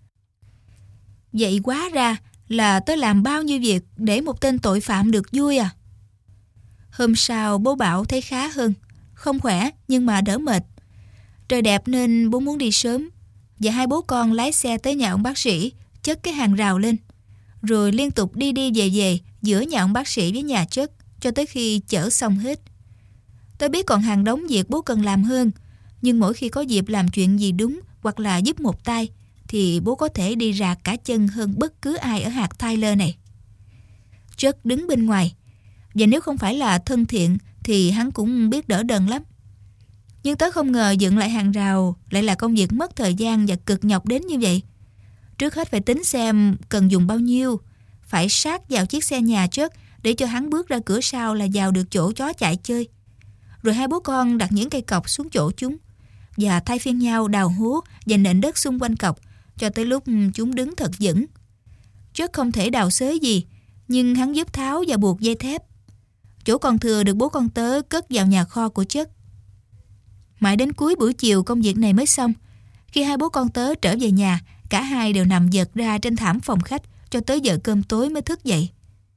Vậy quá ra là tớ làm bao nhiêu việc để một tên tội phạm được vui à? Hôm sau bố bảo thấy khá hơn. Không khỏe nhưng mà đỡ mệt. Trời đẹp nên bố muốn đi sớm, và hai bố con lái xe tới nhà ông bác sĩ, chất cái hàng rào lên, rồi liên tục đi đi về về giữa nhà ông bác sĩ với nhà Chuck cho tới khi chở xong hết. Tôi biết còn hàng đống việc bố cần làm hơn, nhưng mỗi khi có dịp làm chuyện gì đúng hoặc là giúp một tay thì bố có thể đi rạc cả chân hơn bất cứ ai ở hạt Tyler này. Chuck đứng bên ngoài, và nếu không phải là thân thiện thì hắn cũng biết đỡ đần lắm. Nhưng tớ không ngờ dựng lại hàng rào lại là công việc mất thời gian và cực nhọc đến như vậy. Trước hết phải tính xem cần dùng bao nhiêu, phải sát vào chiếc xe nhà Chuck để cho hắn bước ra cửa sau là vào được chỗ chó chạy chơi. Rồi hai bố con đặt những cây cọc xuống chỗ chúng, và thay phiên nhau đào hố và nện đất xung quanh cọc cho tới lúc chúng đứng thật vững. Chuck không thể đào xới gì, nhưng hắn giúp tháo và buộc dây thép. Chỗ còn thừa được bố con tớ cất vào nhà kho của Chuck. Mãi đến cuối buổi chiều công việc này mới xong. Khi hai bố con tớ trở về nhà, cả hai đều nằm giật ra trên thảm phòng khách cho tới giờ cơm tối mới thức dậy.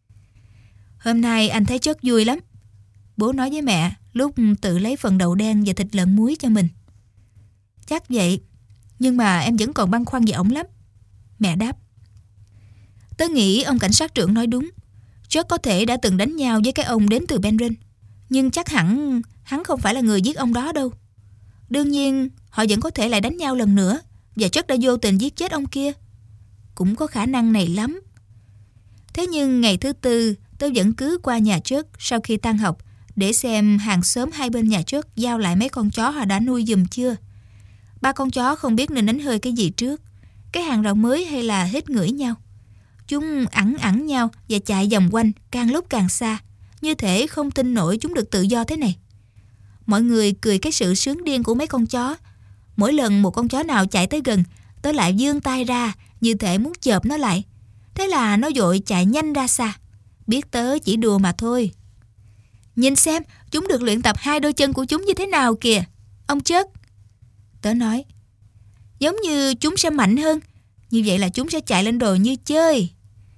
Hôm nay anh thấy Chuck vui lắm, bố nói với mẹ lúc tự lấy phần đậu đen và thịt lợn muối cho mình. Chắc vậy, nhưng mà em vẫn còn băn khoăn về ổng lắm, mẹ đáp. Tớ nghĩ ông cảnh sát trưởng nói đúng. Chuck có thể đã từng đánh nhau với cái ông đến từ Benron, nhưng chắc hẳn hắn không phải là người giết ông đó đâu. Đương nhiên họ vẫn có thể lại đánh nhau lần nữa, và Chuck đã vô tình giết chết ông kia. Cũng có khả năng này lắm. Thế nhưng ngày thứ tư tôi vẫn cứ qua nhà Chuck sau khi tan học để xem hàng xóm hai bên nhà Chuck giao lại mấy con chó họ đã nuôi giùm chưa. Ba con chó không biết nên đánh hơi cái gì trước, cái hàng rào mới hay là hít ngửi nhau. Chúng ẵn nhau và chạy vòng quanh càng lúc càng xa, như thể không tin nổi chúng được tự do thế này. Mọi người cười cái sự sướng điên của mấy con chó. Mỗi lần một con chó nào chạy tới gần, tớ lại vươn tay ra như thể muốn chộp nó lại. Thế là nó vội chạy nhanh ra xa, biết tớ chỉ đùa mà thôi. Nhìn xem chúng được luyện tập hai đôi chân của chúng như thế nào kìa, ông Chuck, tớ nói. Giống như chúng sẽ mạnh hơn, như vậy là chúng sẽ chạy lên đồi như chơi.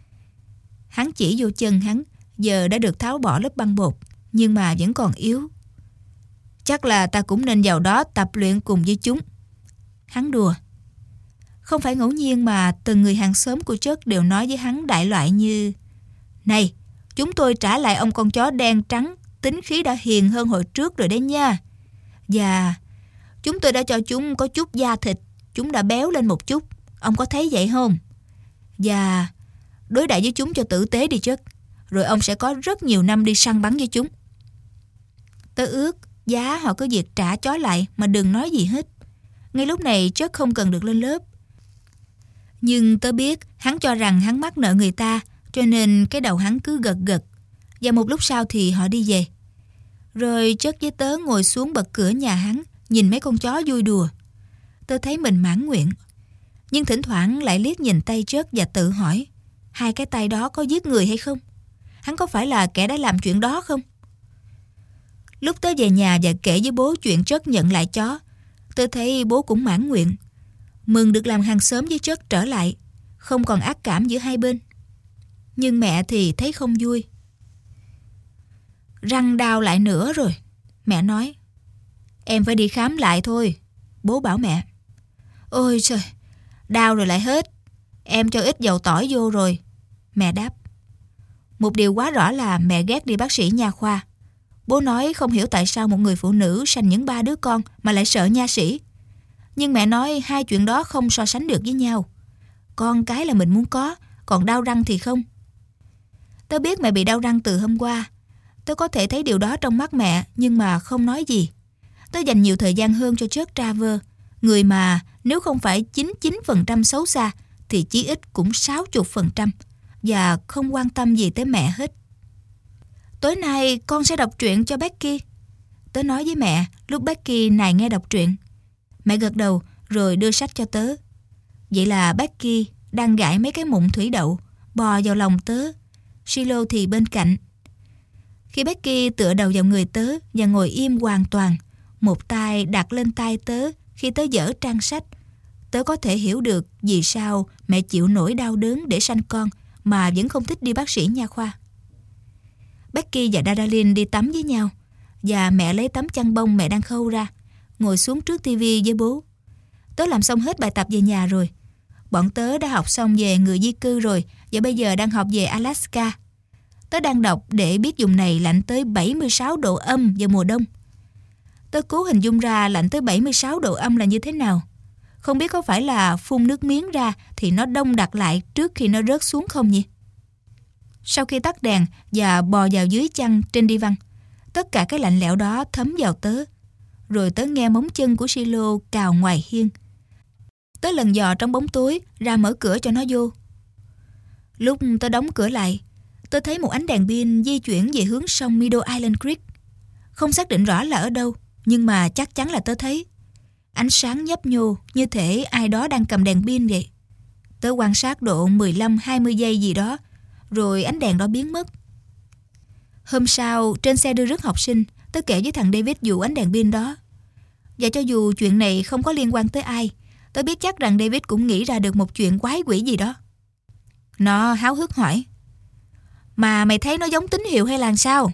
Hắn chỉ vô chân hắn, giờ đã được tháo bỏ lớp băng bột, nhưng mà vẫn còn yếu. Chắc là ta cũng nên vào đó tập luyện cùng với chúng, hắn đùa. Không phải ngẫu nhiên mà từng người hàng xóm của Chuck đều nói với hắn đại loại như: Này, chúng tôi trả lại ông con chó đen trắng, tính khí đã hiền hơn hồi trước rồi đấy nha. Và Chúng tôi đã cho chúng có chút da thịt, chúng đã béo lên một chút. Ông có thấy vậy không? Và đối đãi với chúng cho tử tế đi Chuck. Rồi ông sẽ có rất nhiều năm đi săn bắn với chúng. Tớ ước giá họ có việc trả chó lại mà đừng nói gì hết. Ngay lúc này Chuck không cần được lên lớp. Nhưng tớ biết hắn cho rằng hắn mắc nợ người ta, cho nên cái đầu hắn cứ gật gật. Và một lúc sau thì họ đi về. Rồi Chuck với tớ ngồi xuống bậc cửa nhà hắn, nhìn mấy con chó vui đùa. Tớ thấy mình mãn nguyện. Nhưng thỉnh thoảng lại liếc nhìn tay Chuck và tự hỏi, hai cái tay đó có giết người hay không? Hắn có phải là kẻ đã làm chuyện đó không? Lúc tớ về nhà và kể với bố chuyện Chuck nhận lại chó, tớ thấy bố cũng mãn nguyện. Mừng được làm hàng xóm với Chuck trở lại, không còn ác cảm giữa hai bên. Nhưng mẹ thì thấy không vui. Răng đau lại nữa rồi, mẹ nói. Em phải đi khám lại thôi, bố bảo mẹ. Ôi trời, đau rồi lại hết. Em cho ít dầu tỏi vô rồi, mẹ đáp. Một điều quá rõ là mẹ ghét đi bác sĩ nha khoa. Bố nói không hiểu tại sao một người phụ nữ sanh những 3 đứa con mà lại sợ nha sĩ. Nhưng mẹ nói hai chuyện đó không so sánh được với nhau. Con cái là mình muốn có, còn đau răng thì không. Tớ biết mẹ bị đau răng từ hôm qua. Tớ có thể thấy điều đó trong mắt mẹ, nhưng mà không nói gì. Tớ dành nhiều thời gian hơn cho Chuck Traver, người mà nếu không phải 99% xấu xa thì chí ít cũng 60%, và không quan tâm gì tới mẹ hết. Tối nay con sẽ đọc truyện cho Becky, tớ nói với mẹ lúc Becky nài nghe đọc truyện. Mẹ gật đầu rồi đưa sách cho tớ. Vậy là Becky đang gãi mấy cái mụn thủy đậu, bò vào lòng tớ. Silo thì bên cạnh. Khi Becky tựa đầu vào người tớ và ngồi im hoàn toàn, một tay đặt lên tay tớ khi tớ dở trang sách, tớ có thể hiểu được vì sao mẹ chịu nỗi đau đớn để sanh con mà vẫn không thích đi bác sĩ nha khoa. Becky và Daralyn đi tắm với nhau, và mẹ lấy tấm chăn bông mẹ đang khâu ra, ngồi xuống trước tivi với bố. Tớ làm xong hết bài tập về nhà rồi. Bọn tớ đã học xong về người di cư rồi, và bây giờ đang học về Alaska. Tớ đang đọc để biết vùng này lạnh tới 76 độ âm vào mùa đông. Tớ cố hình dung ra lạnh tới 76 độ âm là như thế nào. Không biết có phải là phun nước miếng ra thì nó đông đặc lại trước khi nó rớt xuống không nhỉ? Sau khi tắt đèn và bò vào dưới chăn trên đi văn, tất cả cái lạnh lẽo đó thấm vào tớ. Rồi tớ nghe móng chân của Silo cào ngoài hiên. Tớ lần dò trong bóng tối ra mở cửa cho nó vô. Lúc tớ đóng cửa lại, tớ thấy một ánh đèn pin di chuyển về hướng sông Meadow Island Creek. Không xác định rõ là ở đâu, nhưng mà chắc chắn là tớ thấy. Ánh sáng nhấp nhô như thể ai đó đang cầm đèn pin vậy. Tớ quan sát độ 15-20 giây gì đó, rồi ánh đèn đó biến mất. Hôm sau, trên xe đưa rước học sinh, tớ kể với thằng David vụ ánh đèn pin đó. Và cho dù chuyện này không có liên quan tới ai, tớ biết chắc rằng David cũng nghĩ ra được một chuyện quái quỷ gì đó. Nó háo hức hỏi, mà mày thấy nó giống tín hiệu hay là sao?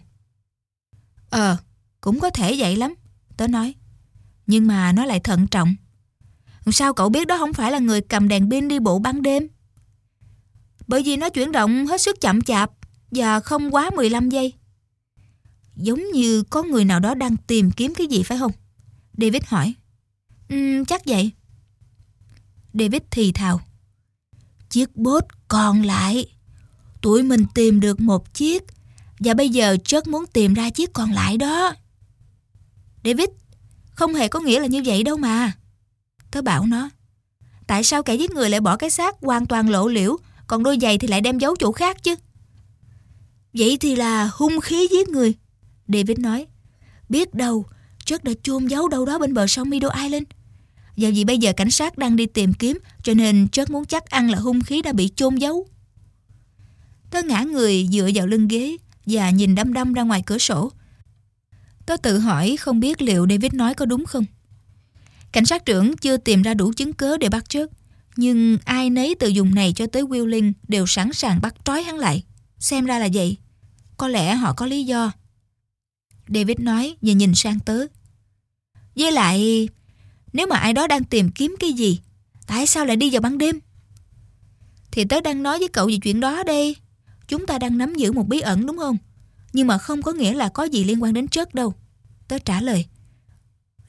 Cũng có thể vậy lắm, tớ nói. Nhưng mà nó lại thận trọng. Sao cậu biết đó không phải là người cầm đèn pin đi bộ ban đêm? Bởi vì nó chuyển động hết sức chậm chạp và không quá 15 giây. Giống như có người nào đó đang tìm kiếm cái gì phải không? David hỏi. Chắc vậy. David thì thào. Chiếc bốt còn lại. Tụi mình tìm được một chiếc, và bây giờ Chuck muốn tìm ra chiếc còn lại đó. David, không hề có nghĩa là như vậy đâu mà. Tớ bảo nó. Tại sao kẻ giết người lại bỏ cái xác hoàn toàn lộ liễu, còn đôi giày thì lại đem giấu chỗ khác chứ? Vậy thì là hung khí giết người, David nói. Biết đâu Chuck đã chôn giấu đâu đó bên bờ sông Meadow Island. Và vì bây giờ cảnh sát đang đi tìm kiếm, cho nên Chuck muốn chắc ăn là hung khí đã bị chôn giấu. Tớ ngã người dựa vào lưng ghế và nhìn đăm đăm ra ngoài cửa sổ. Tớ tự hỏi không biết liệu David nói có đúng không. Cảnh sát trưởng chưa tìm ra đủ chứng cớ để bắt Chuck, nhưng ai nấy từ vùng này cho tới Wheeling đều sẵn sàng bắt trói hắn lại. Xem ra là vậy. Có lẽ họ có lý do. David nói và nhìn sang tớ. Với lại, nếu mà ai đó đang tìm kiếm cái gì, tại sao lại đi vào ban đêm? Thì tớ đang nói với cậu về chuyện đó đây. Chúng ta đang nắm giữ một bí ẩn đúng không? Nhưng mà không có nghĩa là có gì liên quan đến Chuck đâu, tớ trả lời.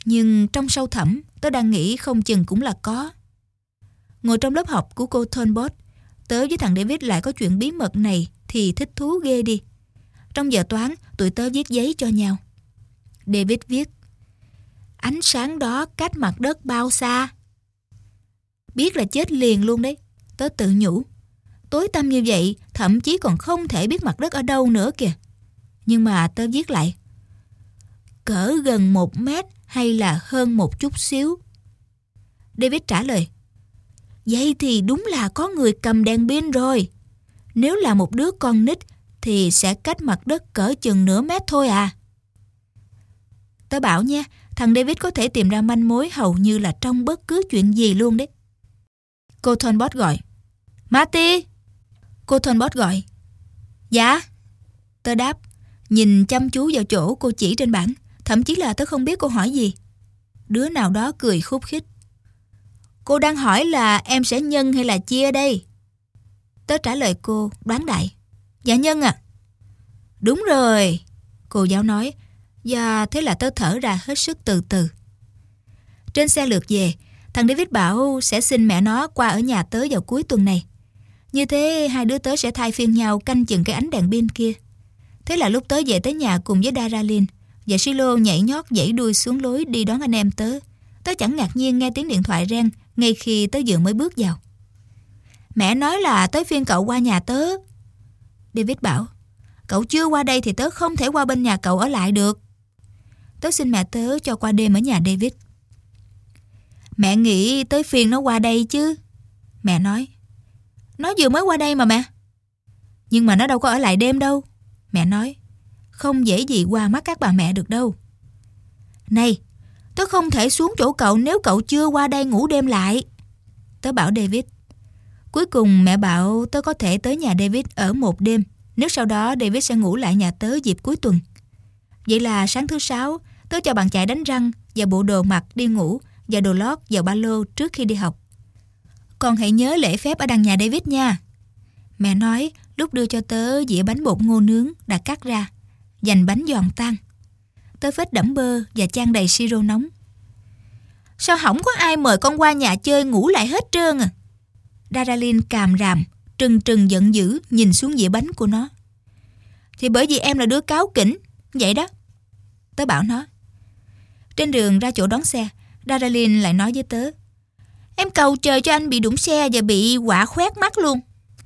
Nhưng trong sâu thẳm, tớ đang nghĩ không chừng cũng là có. Ngồi trong lớp học của cô Thornbot, tớ với thằng David lại có chuyện bí mật này thì thích thú ghê đi. Trong giờ toán, tụi tớ viết giấy cho nhau. David viết: ánh sáng đó cách mặt đất bao xa? Biết là chết liền luôn đấy. Tớ tự nhủ, tối tăm như vậy thậm chí còn không thể biết mặt đất ở đâu nữa kìa. Nhưng mà tớ viết lại: cỡ gần 1 mét hay là hơn một chút xíu? David trả lời: vậy thì đúng là có người cầm đèn pin rồi. Nếu là một đứa con nít thì sẽ cách mặt đất cỡ chừng nửa mét thôi à. Tớ bảo nha, thằng David có thể tìm ra manh mối hầu như là trong bất cứ chuyện gì luôn đấy. Cô Thornbot gọi: Marty! Cô Thornbot gọi: dạ. Tớ đáp, nhìn chăm chú vào chỗ cô chỉ trên bảng, thậm chí là tớ không biết cô hỏi gì. Đứa nào đó cười khúc khích: cô đang hỏi là em sẽ nhân hay là chia đây? Tớ trả lời cô đoán đại: dạ nhân à. Đúng rồi, cô giáo nói. Và thế là tớ thở ra hết sức từ từ. Trên xe lượt về, thằng David bảo sẽ xin mẹ nó qua ở nhà tớ vào cuối tuần này. Như thế hai đứa tớ sẽ thay phiên nhau canh chừng cái ánh đèn pin kia. Thế là lúc tớ về tới nhà cùng với Daralyn và Silo nhảy nhót dãy đuôi xuống lối đi đón anh em tớ. Tớ chẳng ngạc nhiên nghe tiếng điện thoại reng ngay khi tớ vừa mới bước vào. Mẹ nói là tới phiên cậu qua nhà tớ. David bảo: cậu chưa qua đây thì tớ không thể qua bên nhà cậu ở lại được. Tớ xin mẹ tớ cho qua đêm ở nhà David. Mẹ nghĩ tới phiên nó qua đây chứ. Mẹ nói: nó vừa mới qua đây mà mẹ. Nhưng mà nó đâu có ở lại đêm đâu. Mẹ nói: không dễ gì qua mắt các bà mẹ được đâu. Này, tớ không thể xuống chỗ cậu nếu cậu chưa qua đây ngủ đêm lại. Tớ bảo David. Cuối cùng mẹ bảo tớ có thể tới nhà David ở một đêm, nếu sau đó David sẽ ngủ lại nhà tớ dịp cuối tuần. Vậy là sáng thứ Sáu, tớ cho bạn chạy đánh răng và bộ đồ mặc đi ngủ và đồ lót vào ba lô trước khi đi học. Con hãy nhớ lễ phép ở đằng nhà David nha. Mẹ nói lúc đưa cho tớ dĩa bánh bột ngô nướng đã cắt ra, dành bánh giòn tan. Tớ phết đẫm bơ và chan đầy siro nóng. Sao không có ai mời con qua nhà chơi ngủ lại hết trơn à? Daralyn càm ràm, trừng trừng giận dữ nhìn xuống dĩa bánh của nó. Thì bởi vì em là đứa cáu kỉnh, vậy đó. Tớ bảo nó. Trên đường ra chỗ đón xe, Daralyn lại nói với tớ: em cầu trời cho anh bị đụng xe và bị quạ khoét mắt luôn.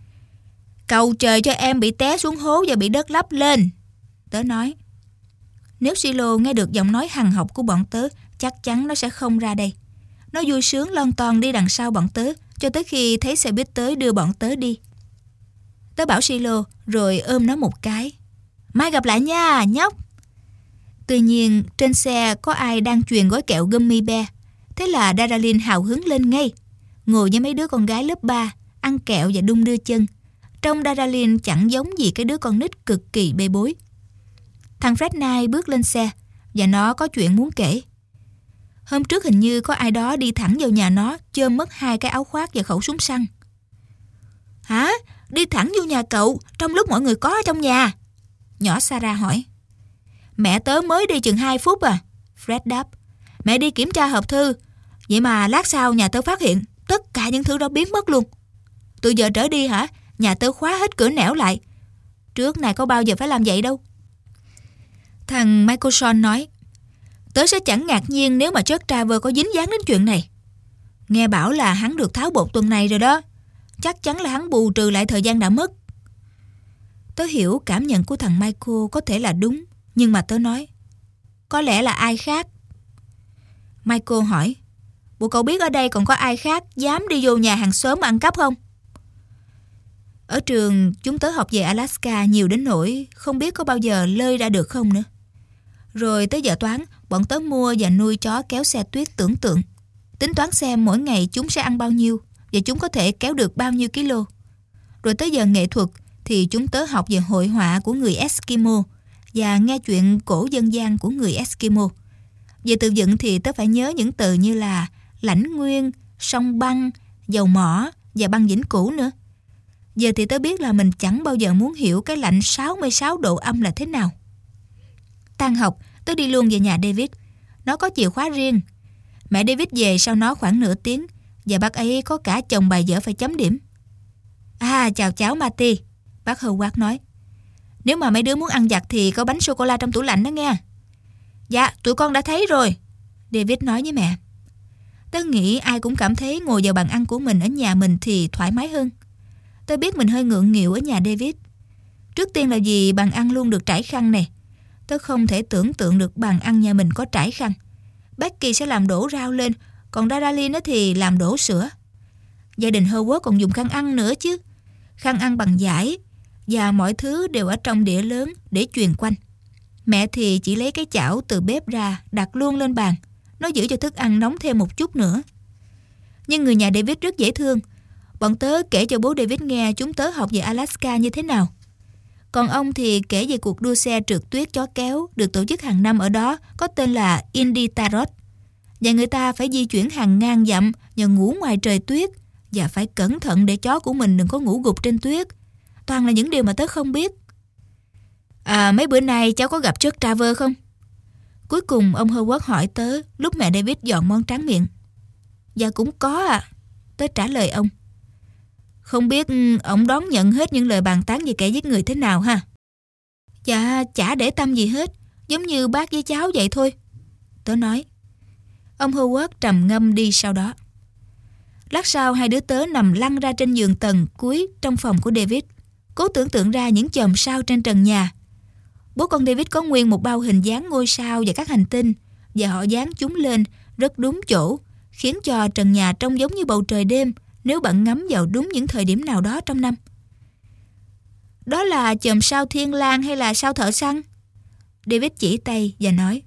Cầu trời cho em bị té xuống hố và bị đất lấp lên. Tớ nói. Nếu Silo nghe được giọng nói hằn học của bọn tớ, chắc chắn nó sẽ không ra đây. Nó vui sướng lon ton đi đằng sau bọn tớ cho tới khi thấy xe buýt tới đưa bọn tớ đi. Tớ bảo Silo rồi ôm nó một cái. Mai gặp lại nha nhóc. Tuy nhiên trên xe có ai đang chuyền gói kẹo gummy bear. Thế là Daralyn hào hứng lên ngay, ngồi với mấy đứa con gái lớp 3, ăn kẹo và đung đưa chân. Trông Daralyn chẳng giống gì cái đứa con nít cực kỳ bê bối. Thằng Fred Knight bước lên xe và nó có chuyện muốn kể. Hôm trước hình như có ai đó đi thẳng vào nhà nó, chôm mất 2 cái áo khoác và khẩu súng săn. Hả? Đi thẳng vô nhà cậu trong lúc mọi người có ở trong nhà? Nhỏ Sarah hỏi. Mẹ tớ mới đi chừng 2 phút à? Fred đáp. Mẹ đi kiểm tra hộp thư. Vậy mà lát sau nhà tớ phát hiện tất cả những thứ đó biến mất luôn. Từ giờ trở đi hả? Nhà tớ khóa hết cửa nẻo lại. Trước này có bao giờ phải làm vậy đâu. Thằng Michael Sean nói. Tớ sẽ chẳng ngạc nhiên nếu mà Chuck Traver có dính dáng đến chuyện này. Nghe bảo là hắn được tháo bột tuần này rồi đó. Chắc chắn là hắn bù trừ lại thời gian đã mất. Tớ hiểu cảm nhận của thằng Michael có thể là đúng, nhưng mà tớ nói có lẽ là ai khác. Michael hỏi. Bộ cậu biết ở đây còn có ai khác dám đi vô nhà hàng xóm ăn cắp không? Ở trường chúng tớ học về Alaska nhiều đến nỗi không biết có bao giờ lơi ra được không nữa. Rồi tới giờ toán, bọn tớ mua và nuôi chó kéo xe tuyết tưởng tượng. Tính toán xem mỗi ngày chúng sẽ ăn bao nhiêu và chúng có thể kéo được bao nhiêu kilo. Rồi tới giờ nghệ thuật thì chúng tớ học về hội họa của người Eskimo và nghe chuyện cổ dân gian của người Eskimo. Về từ vựng thì tớ phải nhớ những từ như là lãnh nguyên, sông băng, dầu mỏ và băng vĩnh cửu nữa. Giờ thì tớ biết là mình chẳng bao giờ muốn hiểu cái lạnh 66 độ âm là thế nào. Tan học, tớ đi luôn về nhà David. Nó có chìa khóa riêng. Mẹ David về sau nó khoảng nửa tiếng và bác ấy có cả chồng bài vở phải chấm điểm. Chào cháu Marty, bác Howard nói. Nếu mà mấy đứa muốn ăn vặt thì có bánh sô-cô-la trong tủ lạnh đó nghe. Dạ, tụi con đã thấy rồi, David nói với mẹ. Tớ nghĩ ai cũng cảm thấy ngồi vào bàn ăn của mình ở nhà mình thì thoải mái hơn. Tớ biết mình hơi ngượng nghịu ở nhà David. Trước tiên là vì bàn ăn luôn được trải khăn này. Tớ không thể tưởng tượng được bàn ăn nhà mình có trải khăn. Becky sẽ làm đổ rau lên, còn Daralyn thì làm đổ sữa. Gia đình Howard còn dùng khăn ăn nữa chứ. Khăn ăn bằng vải, và mọi thứ đều ở trong đĩa lớn để chuyền quanh. Mẹ thì chỉ lấy cái chảo từ bếp ra đặt luôn lên bàn. Nó giữ cho thức ăn nóng thêm một chút nữa. Nhưng người nhà David rất dễ thương. Bọn tớ kể cho bố David nghe chúng tớ học về Alaska như thế nào. Còn ông thì kể về cuộc đua xe trượt tuyết chó kéo được tổ chức hàng năm ở đó, có tên là Indy Tarot. Và người ta phải di chuyển hàng ngàn dặm và ngủ ngoài trời tuyết, và phải cẩn thận để chó của mình đừng có ngủ gục trên tuyết. Toàn là những điều mà tớ không biết. Mấy bữa nay cháu có gặp Chuck Travers không? Cuối cùng ông Howard hỏi tớ lúc mẹ David dọn món tráng miệng. Dạ cũng có ạ, tớ trả lời ông. Không biết ông đón nhận hết những lời bàn tán về kẻ giết người thế nào ha? Dạ chả để tâm gì hết, giống như bác với cháu vậy thôi, tớ nói. Ông Howard trầm ngâm đi sau đó. Lát sau hai đứa tớ nằm lăn ra trên giường tầng cuối trong phòng của David, cố tưởng tượng ra những chòm sao trên trần nhà. Bố con David có nguyên một bao hình dáng ngôi sao và các hành tinh, và họ dán chúng lên rất đúng chỗ, khiến cho trần nhà trông giống như bầu trời đêm nếu bạn ngắm vào đúng những thời điểm nào đó trong năm. Đó là chòm sao Thiên Lang hay là sao Thợ Săn? David chỉ tay và nói.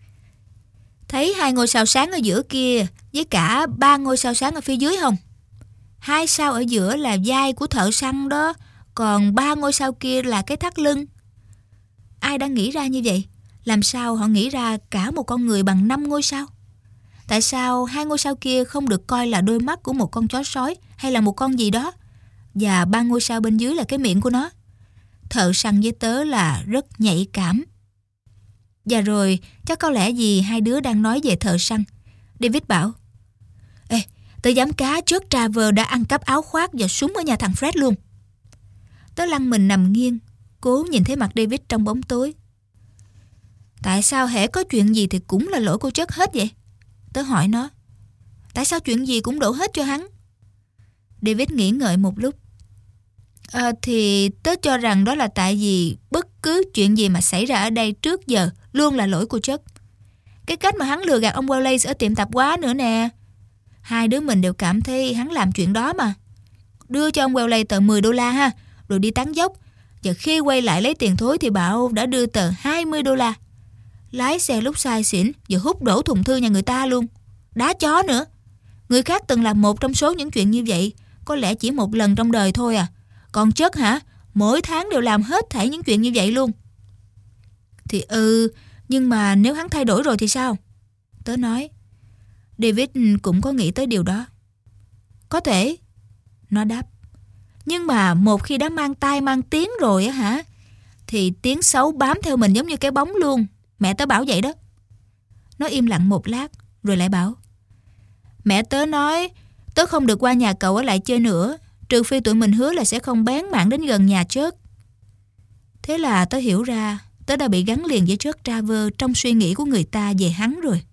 Thấy 2 ngôi sao sáng ở giữa kia với cả 3 ngôi sao sáng ở phía dưới không? 2 sao ở giữa là vai của thợ săn đó, còn 3 ngôi sao kia là cái thắt lưng. Ai đã nghĩ ra như vậy? Làm sao họ nghĩ ra cả một con người bằng 5 ngôi sao? Tại sao 2 ngôi sao kia không được coi là đôi mắt của một con chó sói hay là một con gì đó, và 3 ngôi sao bên dưới là cái miệng của nó? Thợ săn với tớ là rất nhạy cảm. Và rồi chắc có lẽ vì hai đứa đang nói về thợ săn, David bảo. Ê, tớ dám cá Chuck Travers đã ăn cắp áo khoác và súng ở nhà thằng Fred luôn. Tớ lăn mình nằm nghiêng, cố nhìn thấy mặt David trong bóng tối. Tại sao hễ có chuyện gì thì cũng là lỗi của Chuck hết vậy? Tớ hỏi nó. Tại sao chuyện gì cũng đổ hết cho hắn? David nghĩ ngợi một lúc. Thì tớ cho rằng đó là tại vì bất cứ chuyện gì mà xảy ra ở đây trước giờ luôn là lỗi của Chuck. Cái cách mà hắn lừa gạt ông Wallace ở tiệm tạp hóa nữa nè. Hai đứa mình đều cảm thấy hắn làm chuyện đó mà. Đưa cho ông Wallace tờ $10 ha, rồi đi tán dốc. Và khi quay lại lấy tiền thối thì bảo đã đưa tờ $20. Lái xe lúc say xỉn và hút đổ thùng thư nhà người ta luôn. Đá chó nữa. Người khác từng làm một trong số những chuyện như vậy, có lẽ chỉ một lần trong đời thôi à. Còn Chuck hả? Mỗi tháng đều làm hết thảy những chuyện như vậy luôn. Thì nhưng mà nếu hắn thay đổi rồi thì sao? Tớ nói. David cũng có nghĩ tới điều đó. Có thể, nó đáp. Nhưng mà một khi đã mang tai mang tiếng rồi á hả, thì tiếng xấu bám theo mình giống như cái bóng luôn. Mẹ tớ bảo vậy đó. Nó im lặng một lát rồi lại bảo. Mẹ tớ nói tớ không được qua nhà cậu ở lại chơi nữa, trừ phi tụi mình hứa là sẽ không bén mảng đến gần nhà Chuck. Thế là tớ hiểu ra tớ đã bị gắn liền với Chuck Travers trong suy nghĩ của người ta về hắn rồi.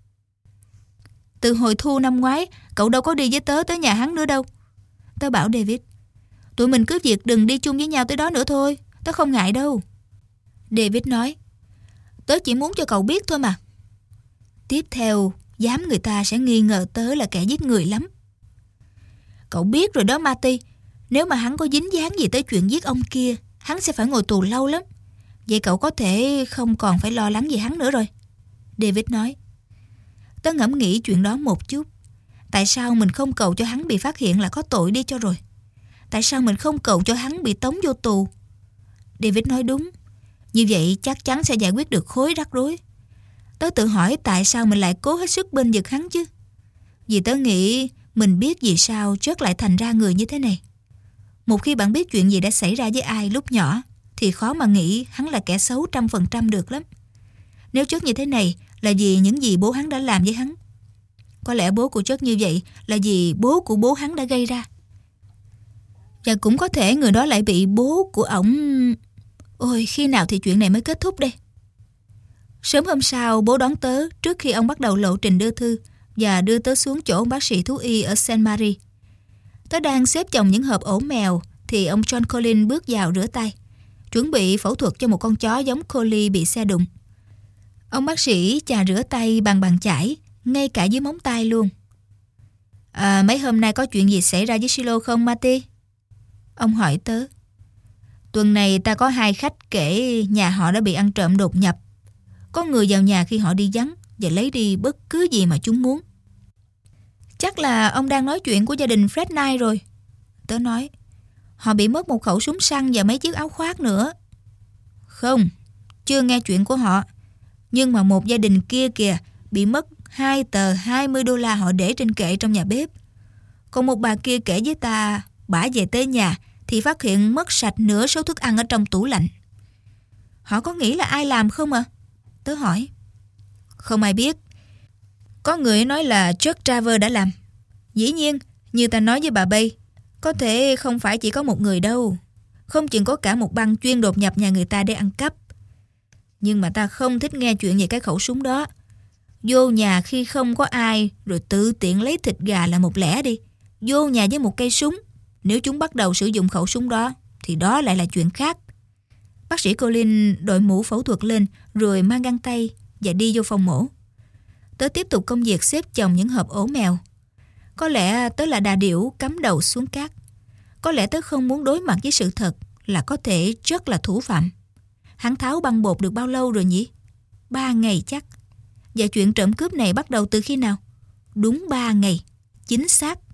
Từ hồi thu năm ngoái, cậu đâu có đi với tớ tới nhà hắn nữa đâu. Tớ bảo David. Tụi mình cứ việc đừng đi chung với nhau tới đó nữa thôi, tớ không ngại đâu. David nói. Tớ chỉ muốn cho cậu biết thôi mà. Tiếp theo, dám người ta sẽ nghi ngờ tớ là kẻ giết người lắm. Cậu biết rồi đó Marty, nếu mà hắn có dính dáng gì tới chuyện giết ông kia, hắn sẽ phải ngồi tù lâu lắm. Vậy cậu có thể không còn phải lo lắng về hắn nữa rồi. David nói. Tớ ngẫm nghĩ chuyện đó một chút. Tại sao mình không cầu cho hắn bị phát hiện là có tội đi cho rồi? Tại sao mình không cầu cho hắn bị tống vô tù? David nói đúng. Như vậy chắc chắn sẽ giải quyết được khối rắc rối. Tớ tự hỏi tại sao mình lại cố hết sức bênh vực hắn chứ. Vì tớ nghĩ mình biết vì sao Chuck lại thành ra người như thế này. Một khi bạn biết chuyện gì đã xảy ra với ai lúc nhỏ thì khó mà nghĩ hắn là kẻ xấu 100% được lắm. Nếu Chuck như thế này là vì những gì bố hắn đã làm với hắn. Có lẽ bố của Chuck như vậy là vì bố của bố hắn đã gây ra. Và cũng có thể người đó lại bị bố của ổng... Ôi, khi nào thì chuyện này mới kết thúc đây? Sớm hôm sau, bố đón tớ trước khi ông bắt đầu lộ trình đưa thư và đưa tớ xuống chỗ ông bác sĩ thú y ở St. Mary. Tớ đang xếp chồng những hộp ổ mèo thì ông John Collins bước vào rửa tay, chuẩn bị phẫu thuật cho một con chó giống Collie bị xe đụng. Ông bác sĩ chà rửa tay bằng bàn chải, ngay cả dưới móng tay luôn. Mấy hôm nay có chuyện gì xảy ra với Silo không, Marty? Ông hỏi tớ. Tuần này ta có 2 khách kể nhà họ đã bị ăn trộm đột nhập. Có người vào nhà khi họ đi vắng và lấy đi bất cứ gì mà chúng muốn. Chắc là ông đang nói chuyện của gia đình Fred Knight rồi. Tớ nói. Họ bị mất một khẩu súng săn và mấy chiếc áo khoác nữa. Không, chưa nghe chuyện của họ. Nhưng mà một gia đình kia kìa bị mất 2 tờ $20 họ để trên kệ trong nhà bếp. Còn một bà kia kể với ta, bả về tới nhà thì phát hiện mất sạch nửa số thức ăn ở trong tủ lạnh. Họ có nghĩ là ai làm không ạ? Tớ hỏi. Không ai biết. Có người nói là Chuck Travers đã làm. Dĩ nhiên, như ta nói với bà Bay, có thể không phải chỉ có một người đâu. Không chừng có cả một băng chuyên đột nhập nhà người ta để ăn cắp. Nhưng mà ta không thích nghe chuyện về cái khẩu súng đó. Vô nhà khi không có ai rồi tự tiện lấy thịt gà là một lẽ đi. Vô nhà với một cây súng, nếu chúng bắt đầu sử dụng khẩu súng đó thì đó lại là chuyện khác. Bác sĩ Collins đội mũ phẫu thuật lên rồi mang găng tay và đi vô phòng mổ. Tớ tiếp tục công việc xếp chồng những hộp ổ mèo. Có lẽ tớ là đà điểu cắm đầu xuống cát. Có lẽ tớ không muốn đối mặt với sự thật là có thể rất là thủ phạm. Hắn tháo băng bột được bao lâu rồi nhỉ? 3 ngày chắc. Và chuyện trộm cướp này bắt đầu từ khi nào? Đúng 3 ngày. Chính xác.